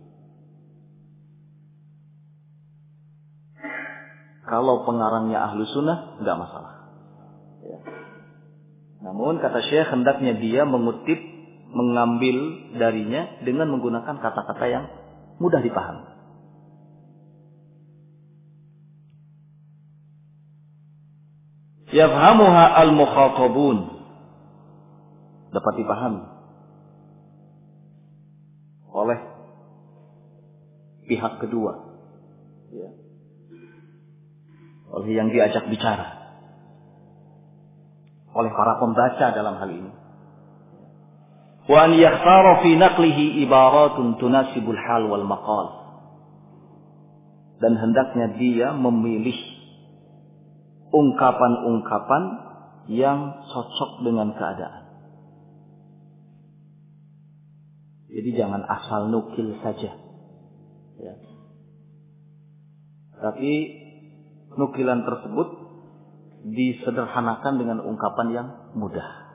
Kalau pengarangnya ahlu sunnah, enggak masalah. Ya. Namun kata Syekh, hendaknya dia mengutip, mengambil darinya dengan menggunakan kata-kata yang mudah dipahami. Yafhamuha al-mukhatabun, dapat dipahami oleh pihak kedua, ya, oleh yang diajak bicara, oleh para pembaca dalam hal ini. Wa an yakhtara fi naqlihi ibaratun tunasibul hal wal maqal, dan hendaknya dia memilih ungkapan-ungkapan yang cocok dengan keadaan. Jadi jangan asal nukil saja, ya. Tapi nukilan tersebut disederhanakan dengan ungkapan yang mudah.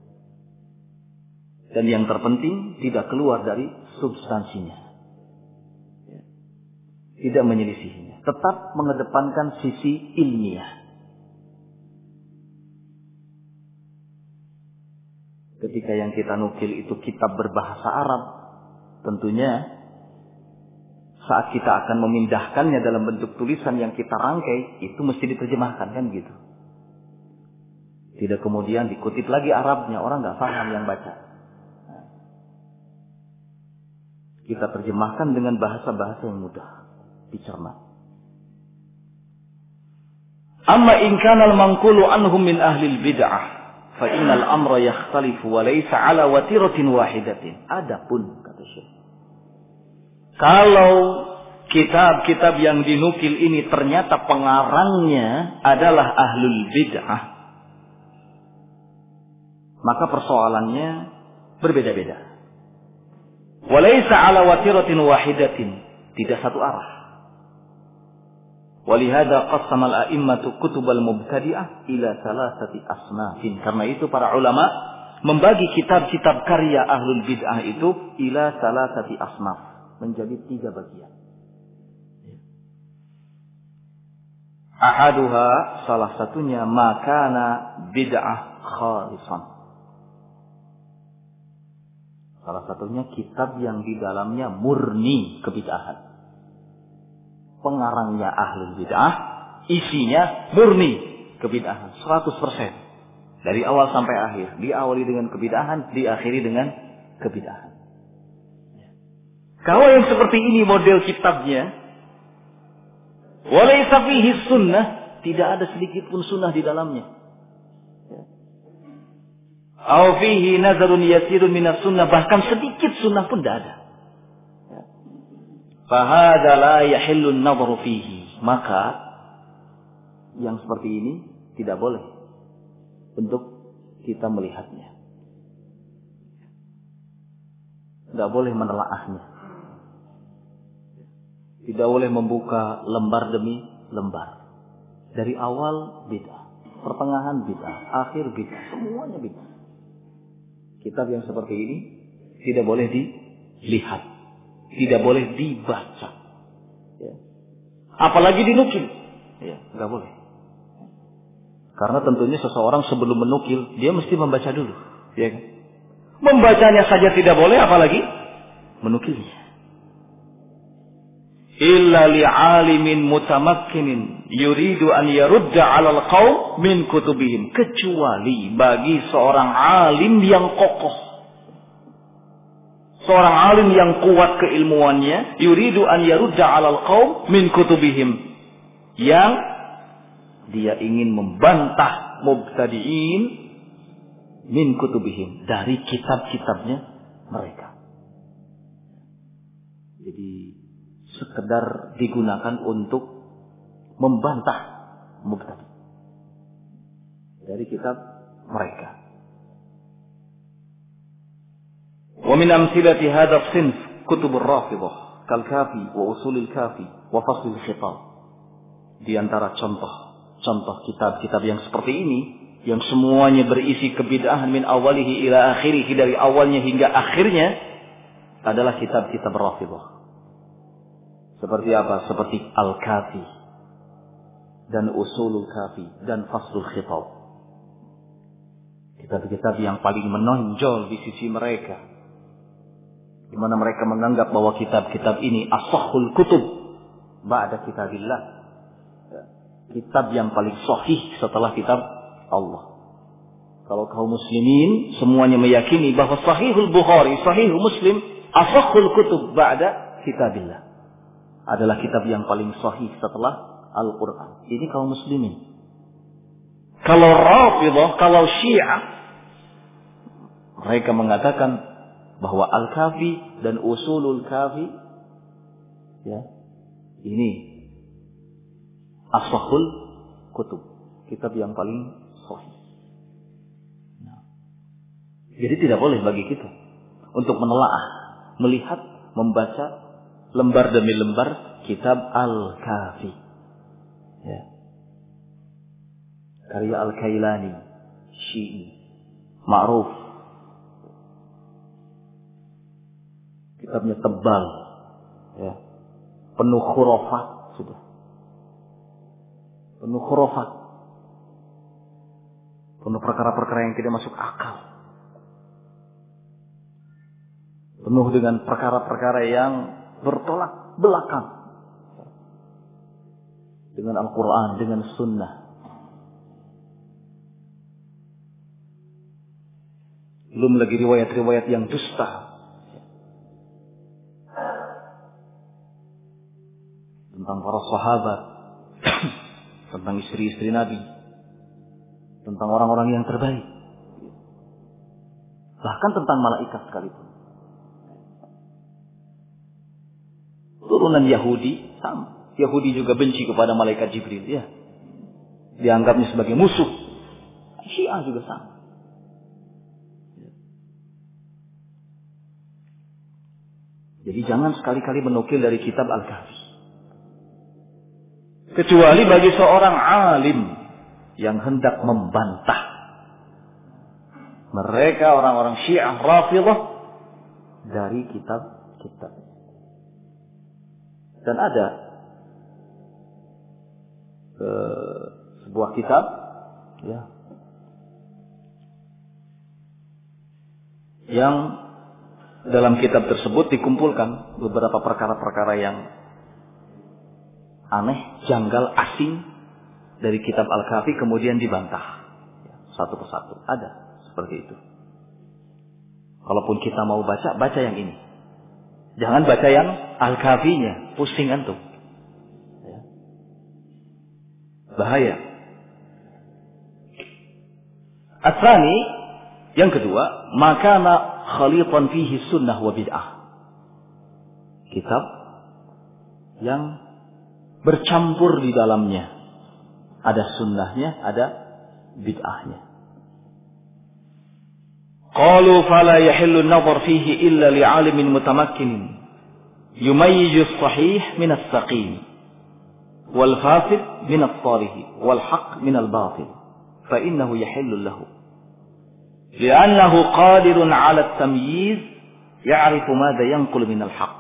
Dan yang terpenting tidak keluar dari substansinya. Tidak menyelisihinya. Tetap mengedepankan sisi ilmiah. Ketika yang kita nukil itu kitab berbahasa Arab, tentunya saat kita akan memindahkannya dalam bentuk tulisan yang kita rangkai, itu mesti diterjemahkan, kan gitu. Tidak kemudian dikutip lagi Arabnya, orang nggak paham yang baca. Nah, kita terjemahkan dengan bahasa-bahasa yang mudah dicerna. Amma in kana al-manqulu anhum min ahli al-bid'ah fa innal amra yakhtalifu wa laysa ala watiratin wahidatin. Adapun kata Syekh, kalau kitab-kitab yang dinukil ini ternyata pengarangnya adalah ahlul bid'ah, maka persoalannya berbeda-beda. Walaysa ala watiratin wahidatin, tidak satu arah. Walihada qassama al-a'immatu kutubal mubtadi'ah ila salasati asnafin. Karena itu para ulama membagi kitab-kitab karya ahlul bid'ah itu ila salasati asnaf, menjadi tiga bagian. Ahaduha, salah satunya, makana bid'ah khalisan, Salah satunya kitab yang di dalamnya murni kebid'ahan. Pengarangnya ahli bid'ah, isinya murni kebid'ahan, seratus persen. Dari awal sampai akhir, diawali dengan kebid'ahan, diakhiri dengan kebid'ahan. Kalau yang seperti ini model kitabnya, walaysa fihi sunnah, tidak ada sedikit pun sunnah di dalamnya. Aw fihi nazarun yasirun minas sunnah, bahkan sedikit sunnah pun tidak ada. Fahadha la yahillu an-nadhru fihi, maka yang seperti ini tidak boleh untuk kita melihatnya. Tidak boleh menelaahnya. Tidak boleh membuka lembar demi lembar. Dari awal bid'ah, pertengahan bid'ah, akhir bid'ah, semuanya bid'ah. Kitab yang seperti ini tidak boleh dilihat, tidak boleh dibaca, ya. Apalagi dinukil, ya, nggak boleh. Karena tentunya seseorang sebelum menukil dia mesti membaca dulu, ya kan? Membacanya saja tidak boleh, apalagi menukilnya. Illa li'alimin mutamakkinin yuridu an yarudda 'alal qaum min kutubihim, kecuali bagi seorang alim yang kokoh, seorang alim yang kuat keilmuannya, yuridu an yarudda 'alal qaum min kutubihim, yang dia ingin membantah mubtadi'in min kutubihim, dari kitab-kitabnya mereka. Jadi sekedar digunakan untuk membantah mubtadi dari kitab mereka. Wa min amthilati hadha as-sinf kutub ar-rafidhah kal kafi wa usul al-kafi wa fasl al-khitab. Di antara contoh-contoh kitab-kitab yang seperti ini, yang semuanya berisi kebid'ahan min awalihi ila akhirih, dari awalnya hingga akhirnya, adalah kitab-kitab Rafidhah. Seperti apa? Seperti Al-Kafi dan Usulul Kafi dan Faslul Khitab. Kitab-kitab yang paling menonjol di sisi mereka, di mana mereka menganggap bahwa kitab-kitab ini ashahul kutub ba'da kitabillah, kitab yang paling sahih setelah kitab Allah. Kalau kaum muslimin semuanya meyakini bahwa Sahihul Bukhari, Sahihul Muslim, ashahul kutub ba'da kitabillah, adalah kitab yang paling sahih setelah Al-Quran. Ini kaum muslimin. Kalau Rafidhah, kalau Syiah, mereka mengatakan bahwa Al-Kafi dan Usulul Kafi, ya, ini ashahul kutub, kitab yang paling sahih. Nah, jadi tidak boleh bagi kita untuk menelaah, melihat, membaca lembar demi lembar kitab Al-Kafi, ya, karya Al-Kailani, Syi'i, ma'ruf. Kitabnya tebal, ya, penuh khurafat, sudah penuh khurafat, penuh perkara-perkara yang tidak masuk akal, penuh dengan perkara-perkara yang bertolak belakang dengan Al-Quran, dengan Sunnah. Belum lagi riwayat-riwayat yang dusta, tentang para sahabat, tentang istri-istri Nabi, tentang orang-orang yang terbaik, bahkan tentang malaikat sekalipun. Turunan Yahudi sama. Yahudi juga benci kepada malaikat Jibril, ya, dianggapnya sebagai musuh. Syiah juga sama. Jadi jangan sekali-kali menukil dari kitab Al-Kahfi, kecuali bagi seorang alim yang hendak membantah mereka orang-orang Syiah Rafidhah dari kitab-kitab. Dan ada uh, sebuah kitab, ya, yang dalam kitab tersebut dikumpulkan beberapa perkara-perkara yang aneh, janggal, asing dari kitab Al-Kafi kemudian dibantah satu persatu. Ada seperti itu. Kalaupun kita mau baca, baca yang ini. Jangan baca yang Al-Kafinya, pusing antum. Bahaya. Asani, yang kedua, makana khalitan fihi sunnah wa bid'ah. Kitab yang bercampur di dalamnya. Ada sunnahnya, ada bid'ahnya. Qalu fala yahillu an-nazar fihi illa li'alimin mutamakkinin yumayyizu as-sahih min as-saqim wal fasid min as-salih wal haqq min al-batil fa innahu yahillu lahu li'annahu qadirun 'ala at-tamyiz ya'rifu madha yanqulu min al-haqq.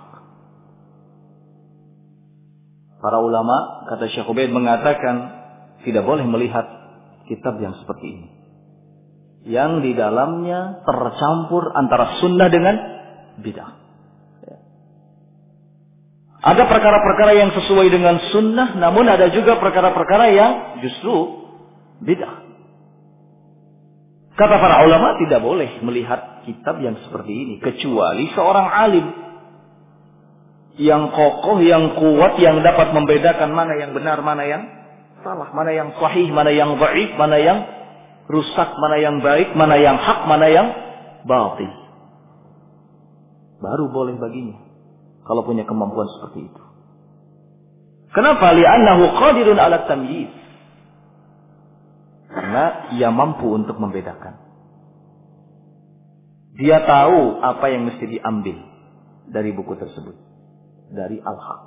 Para ulama, kata Syekh Ubaid, mengatakan tidak boleh melihat kitab yang seperti ini, yang di dalamnya tercampur antara sunnah dengan bid'ah. Ada perkara-perkara yang sesuai dengan sunnah, namun ada juga perkara-perkara yang justru bid'ah. Kata para ulama, tidak boleh melihat kitab yang seperti ini kecuali seorang alim yang kokoh, yang kuat, yang dapat membedakan mana yang benar, mana yang salah, mana yang sahih, mana yang dhaif, mana yang rusak, mana yang baik, mana yang hak, mana yang batil. Baru boleh baginya kalau punya kemampuan seperti itu. Kenapa? Li'annahu qadirun 'ala tamyiz. Karena ia mampu untuk membedakan. Dia tahu apa yang mesti diambil dari buku tersebut, dari al-haq.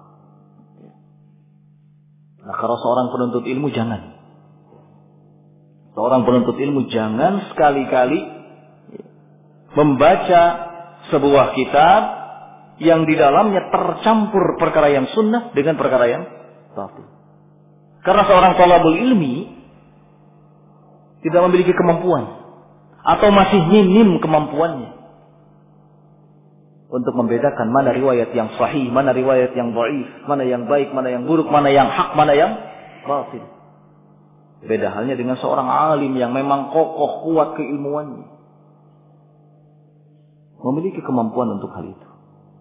Nah, kalau seorang penuntut ilmu jangan Seorang penuntut ilmu jangan sekali-kali membaca sebuah kitab yang di dalamnya tercampur perkara yang sunnah dengan perkara yang batil. Karena seorang thalabul ilmi tidak memiliki kemampuan atau masih minim kemampuannya untuk membedakan mana riwayat yang sahih, mana riwayat yang dhaif, mana yang baik, mana yang buruk, mana yang hak, mana yang batil. Beda halnya dengan seorang alim yang memang kokoh, kuat keilmuannya, memiliki kemampuan untuk hal itu.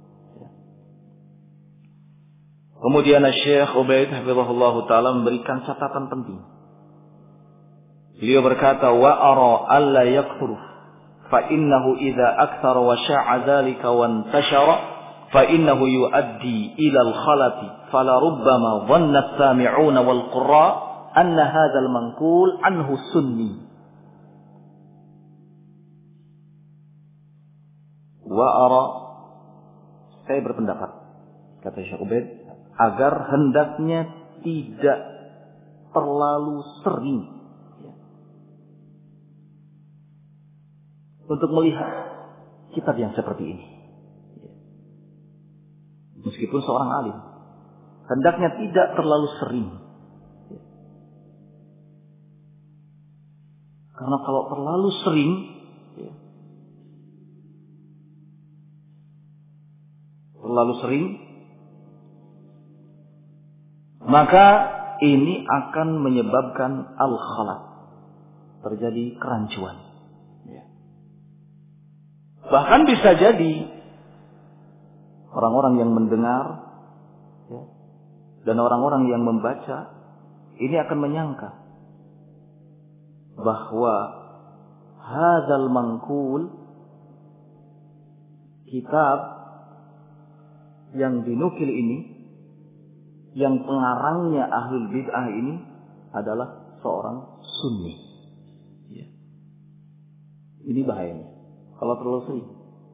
Kemudian Syekh Ubaid hafizahullah ta'ala memberikan catatan penting. Beliau berkata, wa ara alla yakfuru fa innahu idza aktsara wa sya'a dzalika wa intashara fa innahu yuaddi ila al-khalati fala rubbama dhanna as-sami'una wal qurra anna hadzal manqul anhu sunni. Wa ara, saya berpendapat, kata Syekh Ubaid, agar hendaknya tidak terlalu sering ya, untuk melihat kitab yang seperti ini. Meskipun seorang alim, hendaknya tidak terlalu sering. Karena kalau terlalu sering, ya, terlalu sering, maka ini akan menyebabkan al-khalat, terjadi kerancuan. Ya. Bahkan bisa jadi orang-orang yang mendengar ya, dan orang-orang yang membaca ini akan menyangka bahwa hadzal manqul, kitab yang dinukil ini, yang pengarangnya ahlul bid'ah ini adalah seorang sunni. Ya. Ini bahayanya kalau terlalu sering.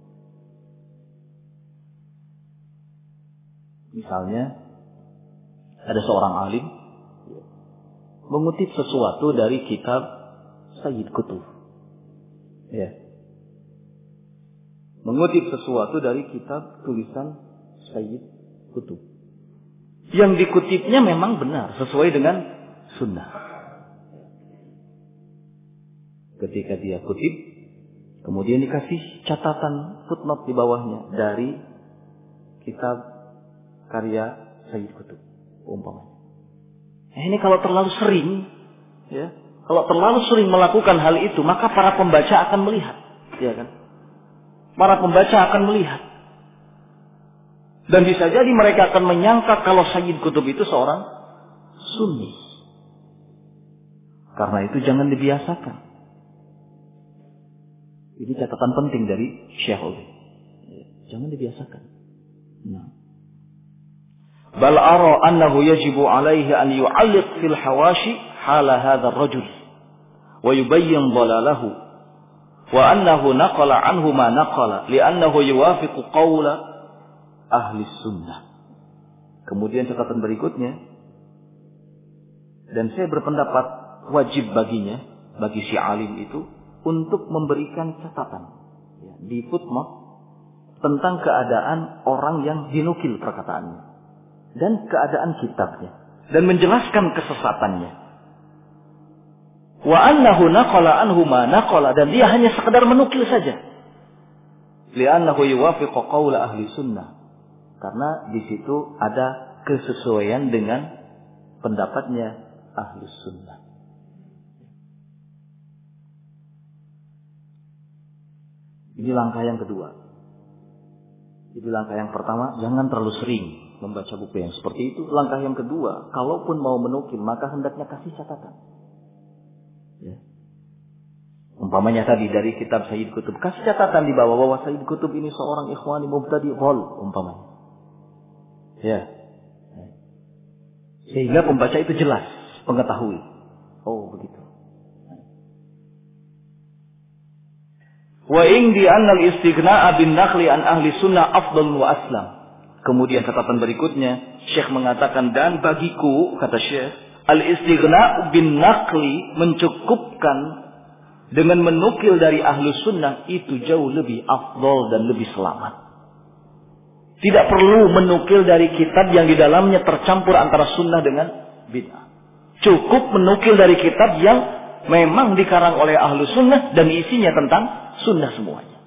Misalnya ada seorang alim mengutip sesuatu dari kitab Sayyid Qutb. Ya. Mengutip sesuatu dari kitab tulisan Sayyid Qutb. Yang dikutipnya memang benar, sesuai dengan sunnah. Ketika dia kutip, Kemudian dikasih catatan footnote di bawahnya dari kitab karya Sayyid Qutb umpamanya. Nah, ini kalau terlalu sering, ya, kalau terlalu sering melakukan hal itu, maka para pembaca akan melihat, ya kan? Para pembaca akan melihat. Dan bisa jadi mereka akan menyangka kalau Sayyid Qutb itu seorang Sunni. Karena itu jangan dibiasakan. Ini catatan penting dari Syekh Ubi. Jangan dibiasakan. Nah. Bal ara annahu yajibu alaihi an yu'alliq fil hawashi hala hadzal rajul wa yubayyin dhalalahu wa annahu naqala anhu ma naqala li'annahu yuwafiqu qawla ahli sunnah. Kemudian catatan berikutnya, dan saya berpendapat wajib baginya, bagi si alim itu, untuk memberikan catatan ya, di footnote tentang keadaan orang yang dinukil perkataannya dan keadaan kitabnya, dan menjelaskan kesesatannya. Wa annahu naqala anhu ma naqala, dan dia hanya sekedar menukil saja. Li'annahu yuwafiqu qawla ahli sunnah, karena di situ ada kesesuaian dengan pendapatnya ahli sunnah. Ini langkah yang kedua. Jadi langkah yang pertama, jangan terlalu sering membaca buku yang seperti itu. Langkah yang kedua, kalaupun mau menukil, maka hendaknya kasih catatan. Ya. Umpamanya tadi dari kitab Sayyid Qutb, kasih catatan di bawah bahwa Sayyid Qutb ini seorang ikhwani mubtadi dhal, umpamanya. Ya. Sehingga pembaca itu jelas mengetahui. Oh, begitu. Wa indi anna al-istighna'a bin naqli an ahli sunnah afdal wa aslam. Kemudian catatan berikutnya, Syekh mengatakan, dan bagiku, kata Syekh, al-istighna'u bin naqli, mencukupkan dengan menukil dari ahli sunnah, itu jauh lebih afdal dan lebih selamat. Tidak perlu menukil dari kitab yang di dalamnya tercampur antara sunnah dengan bid'ah. Cukup menukil dari kitab yang memang dikarang oleh ahlu sunnah dan isinya tentang sunnah semuanya.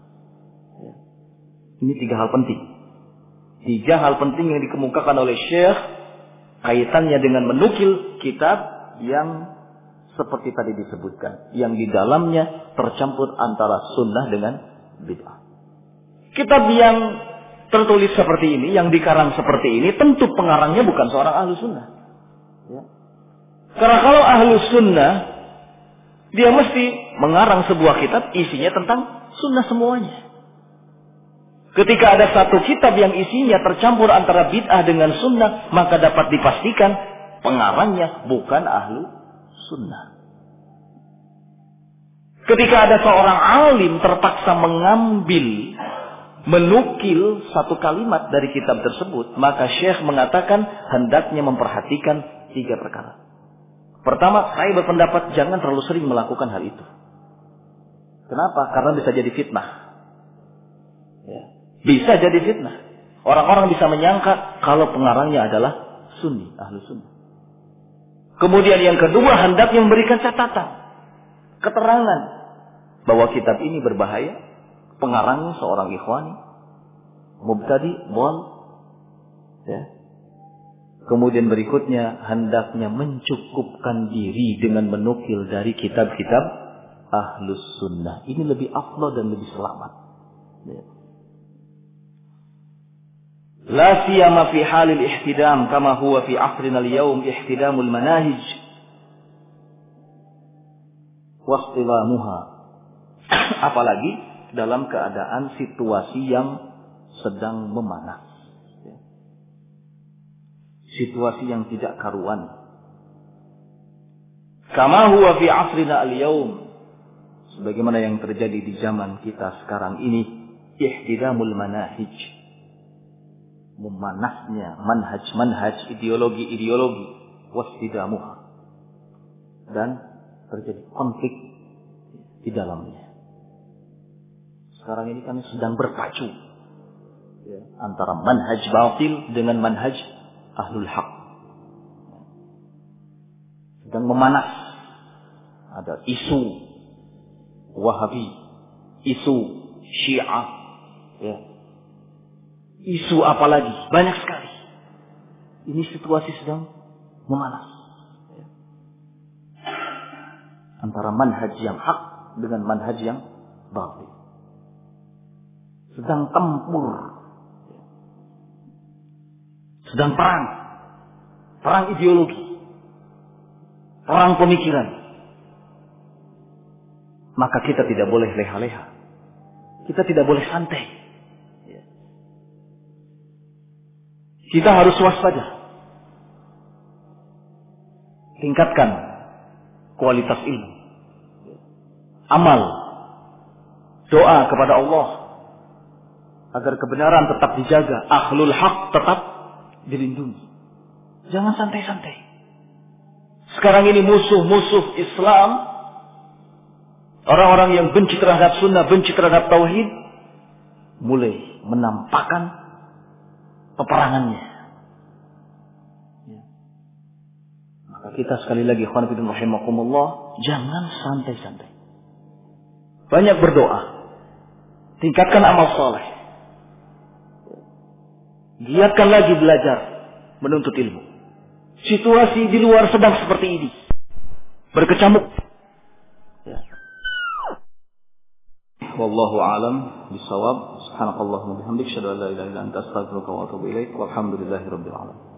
Ini tiga hal penting. Tiga hal penting yang dikemukakan oleh Syekh kaitannya dengan menukil kitab yang seperti tadi disebutkan, yang di dalamnya tercampur antara sunnah dengan bid'ah. Kitab yang tertulis seperti ini, yang dikarang seperti ini, tentu pengarangnya bukan seorang ahlu sunnah. Ya. Karena kalau ahlu sunnah, dia mesti mengarang sebuah kitab isinya tentang sunnah semuanya. Ketika ada satu kitab yang isinya tercampur antara bid'ah dengan sunnah, maka dapat dipastikan pengarangnya bukan ahlu sunnah. Ketika ada seorang alim terpaksa mengambil, menukil satu kalimat dari kitab tersebut, maka Syekh mengatakan hendaknya memperhatikan tiga perkara. Pertama, saya berpendapat jangan terlalu sering melakukan hal itu. Kenapa? Karena bisa jadi fitnah. Ya. Bisa jadi fitnah. Orang-orang bisa menyangka kalau pengarangnya adalah sunni, ahlu sunnah. Kemudian yang kedua, hendaknya memberikan catatan, keterangan bahwa kitab ini berbahaya, pengarangnya seorang ikhwani, mubtadi, dhal. Ya. Kemudian berikutnya, hendaknya mencukupkan diri dengan menukil dari kitab-kitab ahlus sunnah. Ini lebih afdal dan lebih selamat. Ya. La siyama fi halil ihtidam kama huwa fi asrina al-yawm ihtidamul manahij wastilamuha. Apalagi dalam keadaan situasi yang sedang memanas. Situasi yang tidak karuan. Kama huwa fi asrina al-yawm, sebagaimana yang terjadi di zaman kita sekarang ini, ihtidamul manahij, memanasnya manhaj-manhaj, ideologi-ideologi, wastidamuha, dan terjadi konflik di dalamnya. Sekarang ini kan sedang berpacu ya, antara manhaj batil dengan manhaj ahlul haq. Sedang memanas. Ada isu Wahabi, isu Syiah, ya. Isu apa lagi? Banyak sekali. Ini situasi sedang memanas. Ya. Antara manhaj yang hak dengan manhaj yang batil. Sedang tempur. Ya. Sedang perang. Perang ideologi. Perang pemikiran. Maka kita tidak boleh leha-leha. Kita tidak boleh santai. Ya. Kita harus waspada. Tingkatkan kualitas ilmu. Amal. Doa kepada Allah. Agar kebenaran tetap dijaga. Ahlul haq tetap dilindungi. Jangan santai-santai. Sekarang ini musuh-musuh Islam. Orang-orang yang benci terhadap sunnah, benci terhadap tauhid. Mulai menampakkan peperangannya. Ya. Maka kita sekali lagi, ikhwan fillah rahimakumullah, jangan santai-santai. Banyak berdoa. Tingkatkan amal saleh. Giatkan lagi belajar, menuntut ilmu. Situasi di luar sedang seperti ini. Berkecamuk. Ya. Wallahu a'lam bishawab. Subhanakallahumma bihamdik, asyhadu an la ilaha illa anta, astaghfiruka wa atubu ilaik. Walhamdulillahirabbil alamin.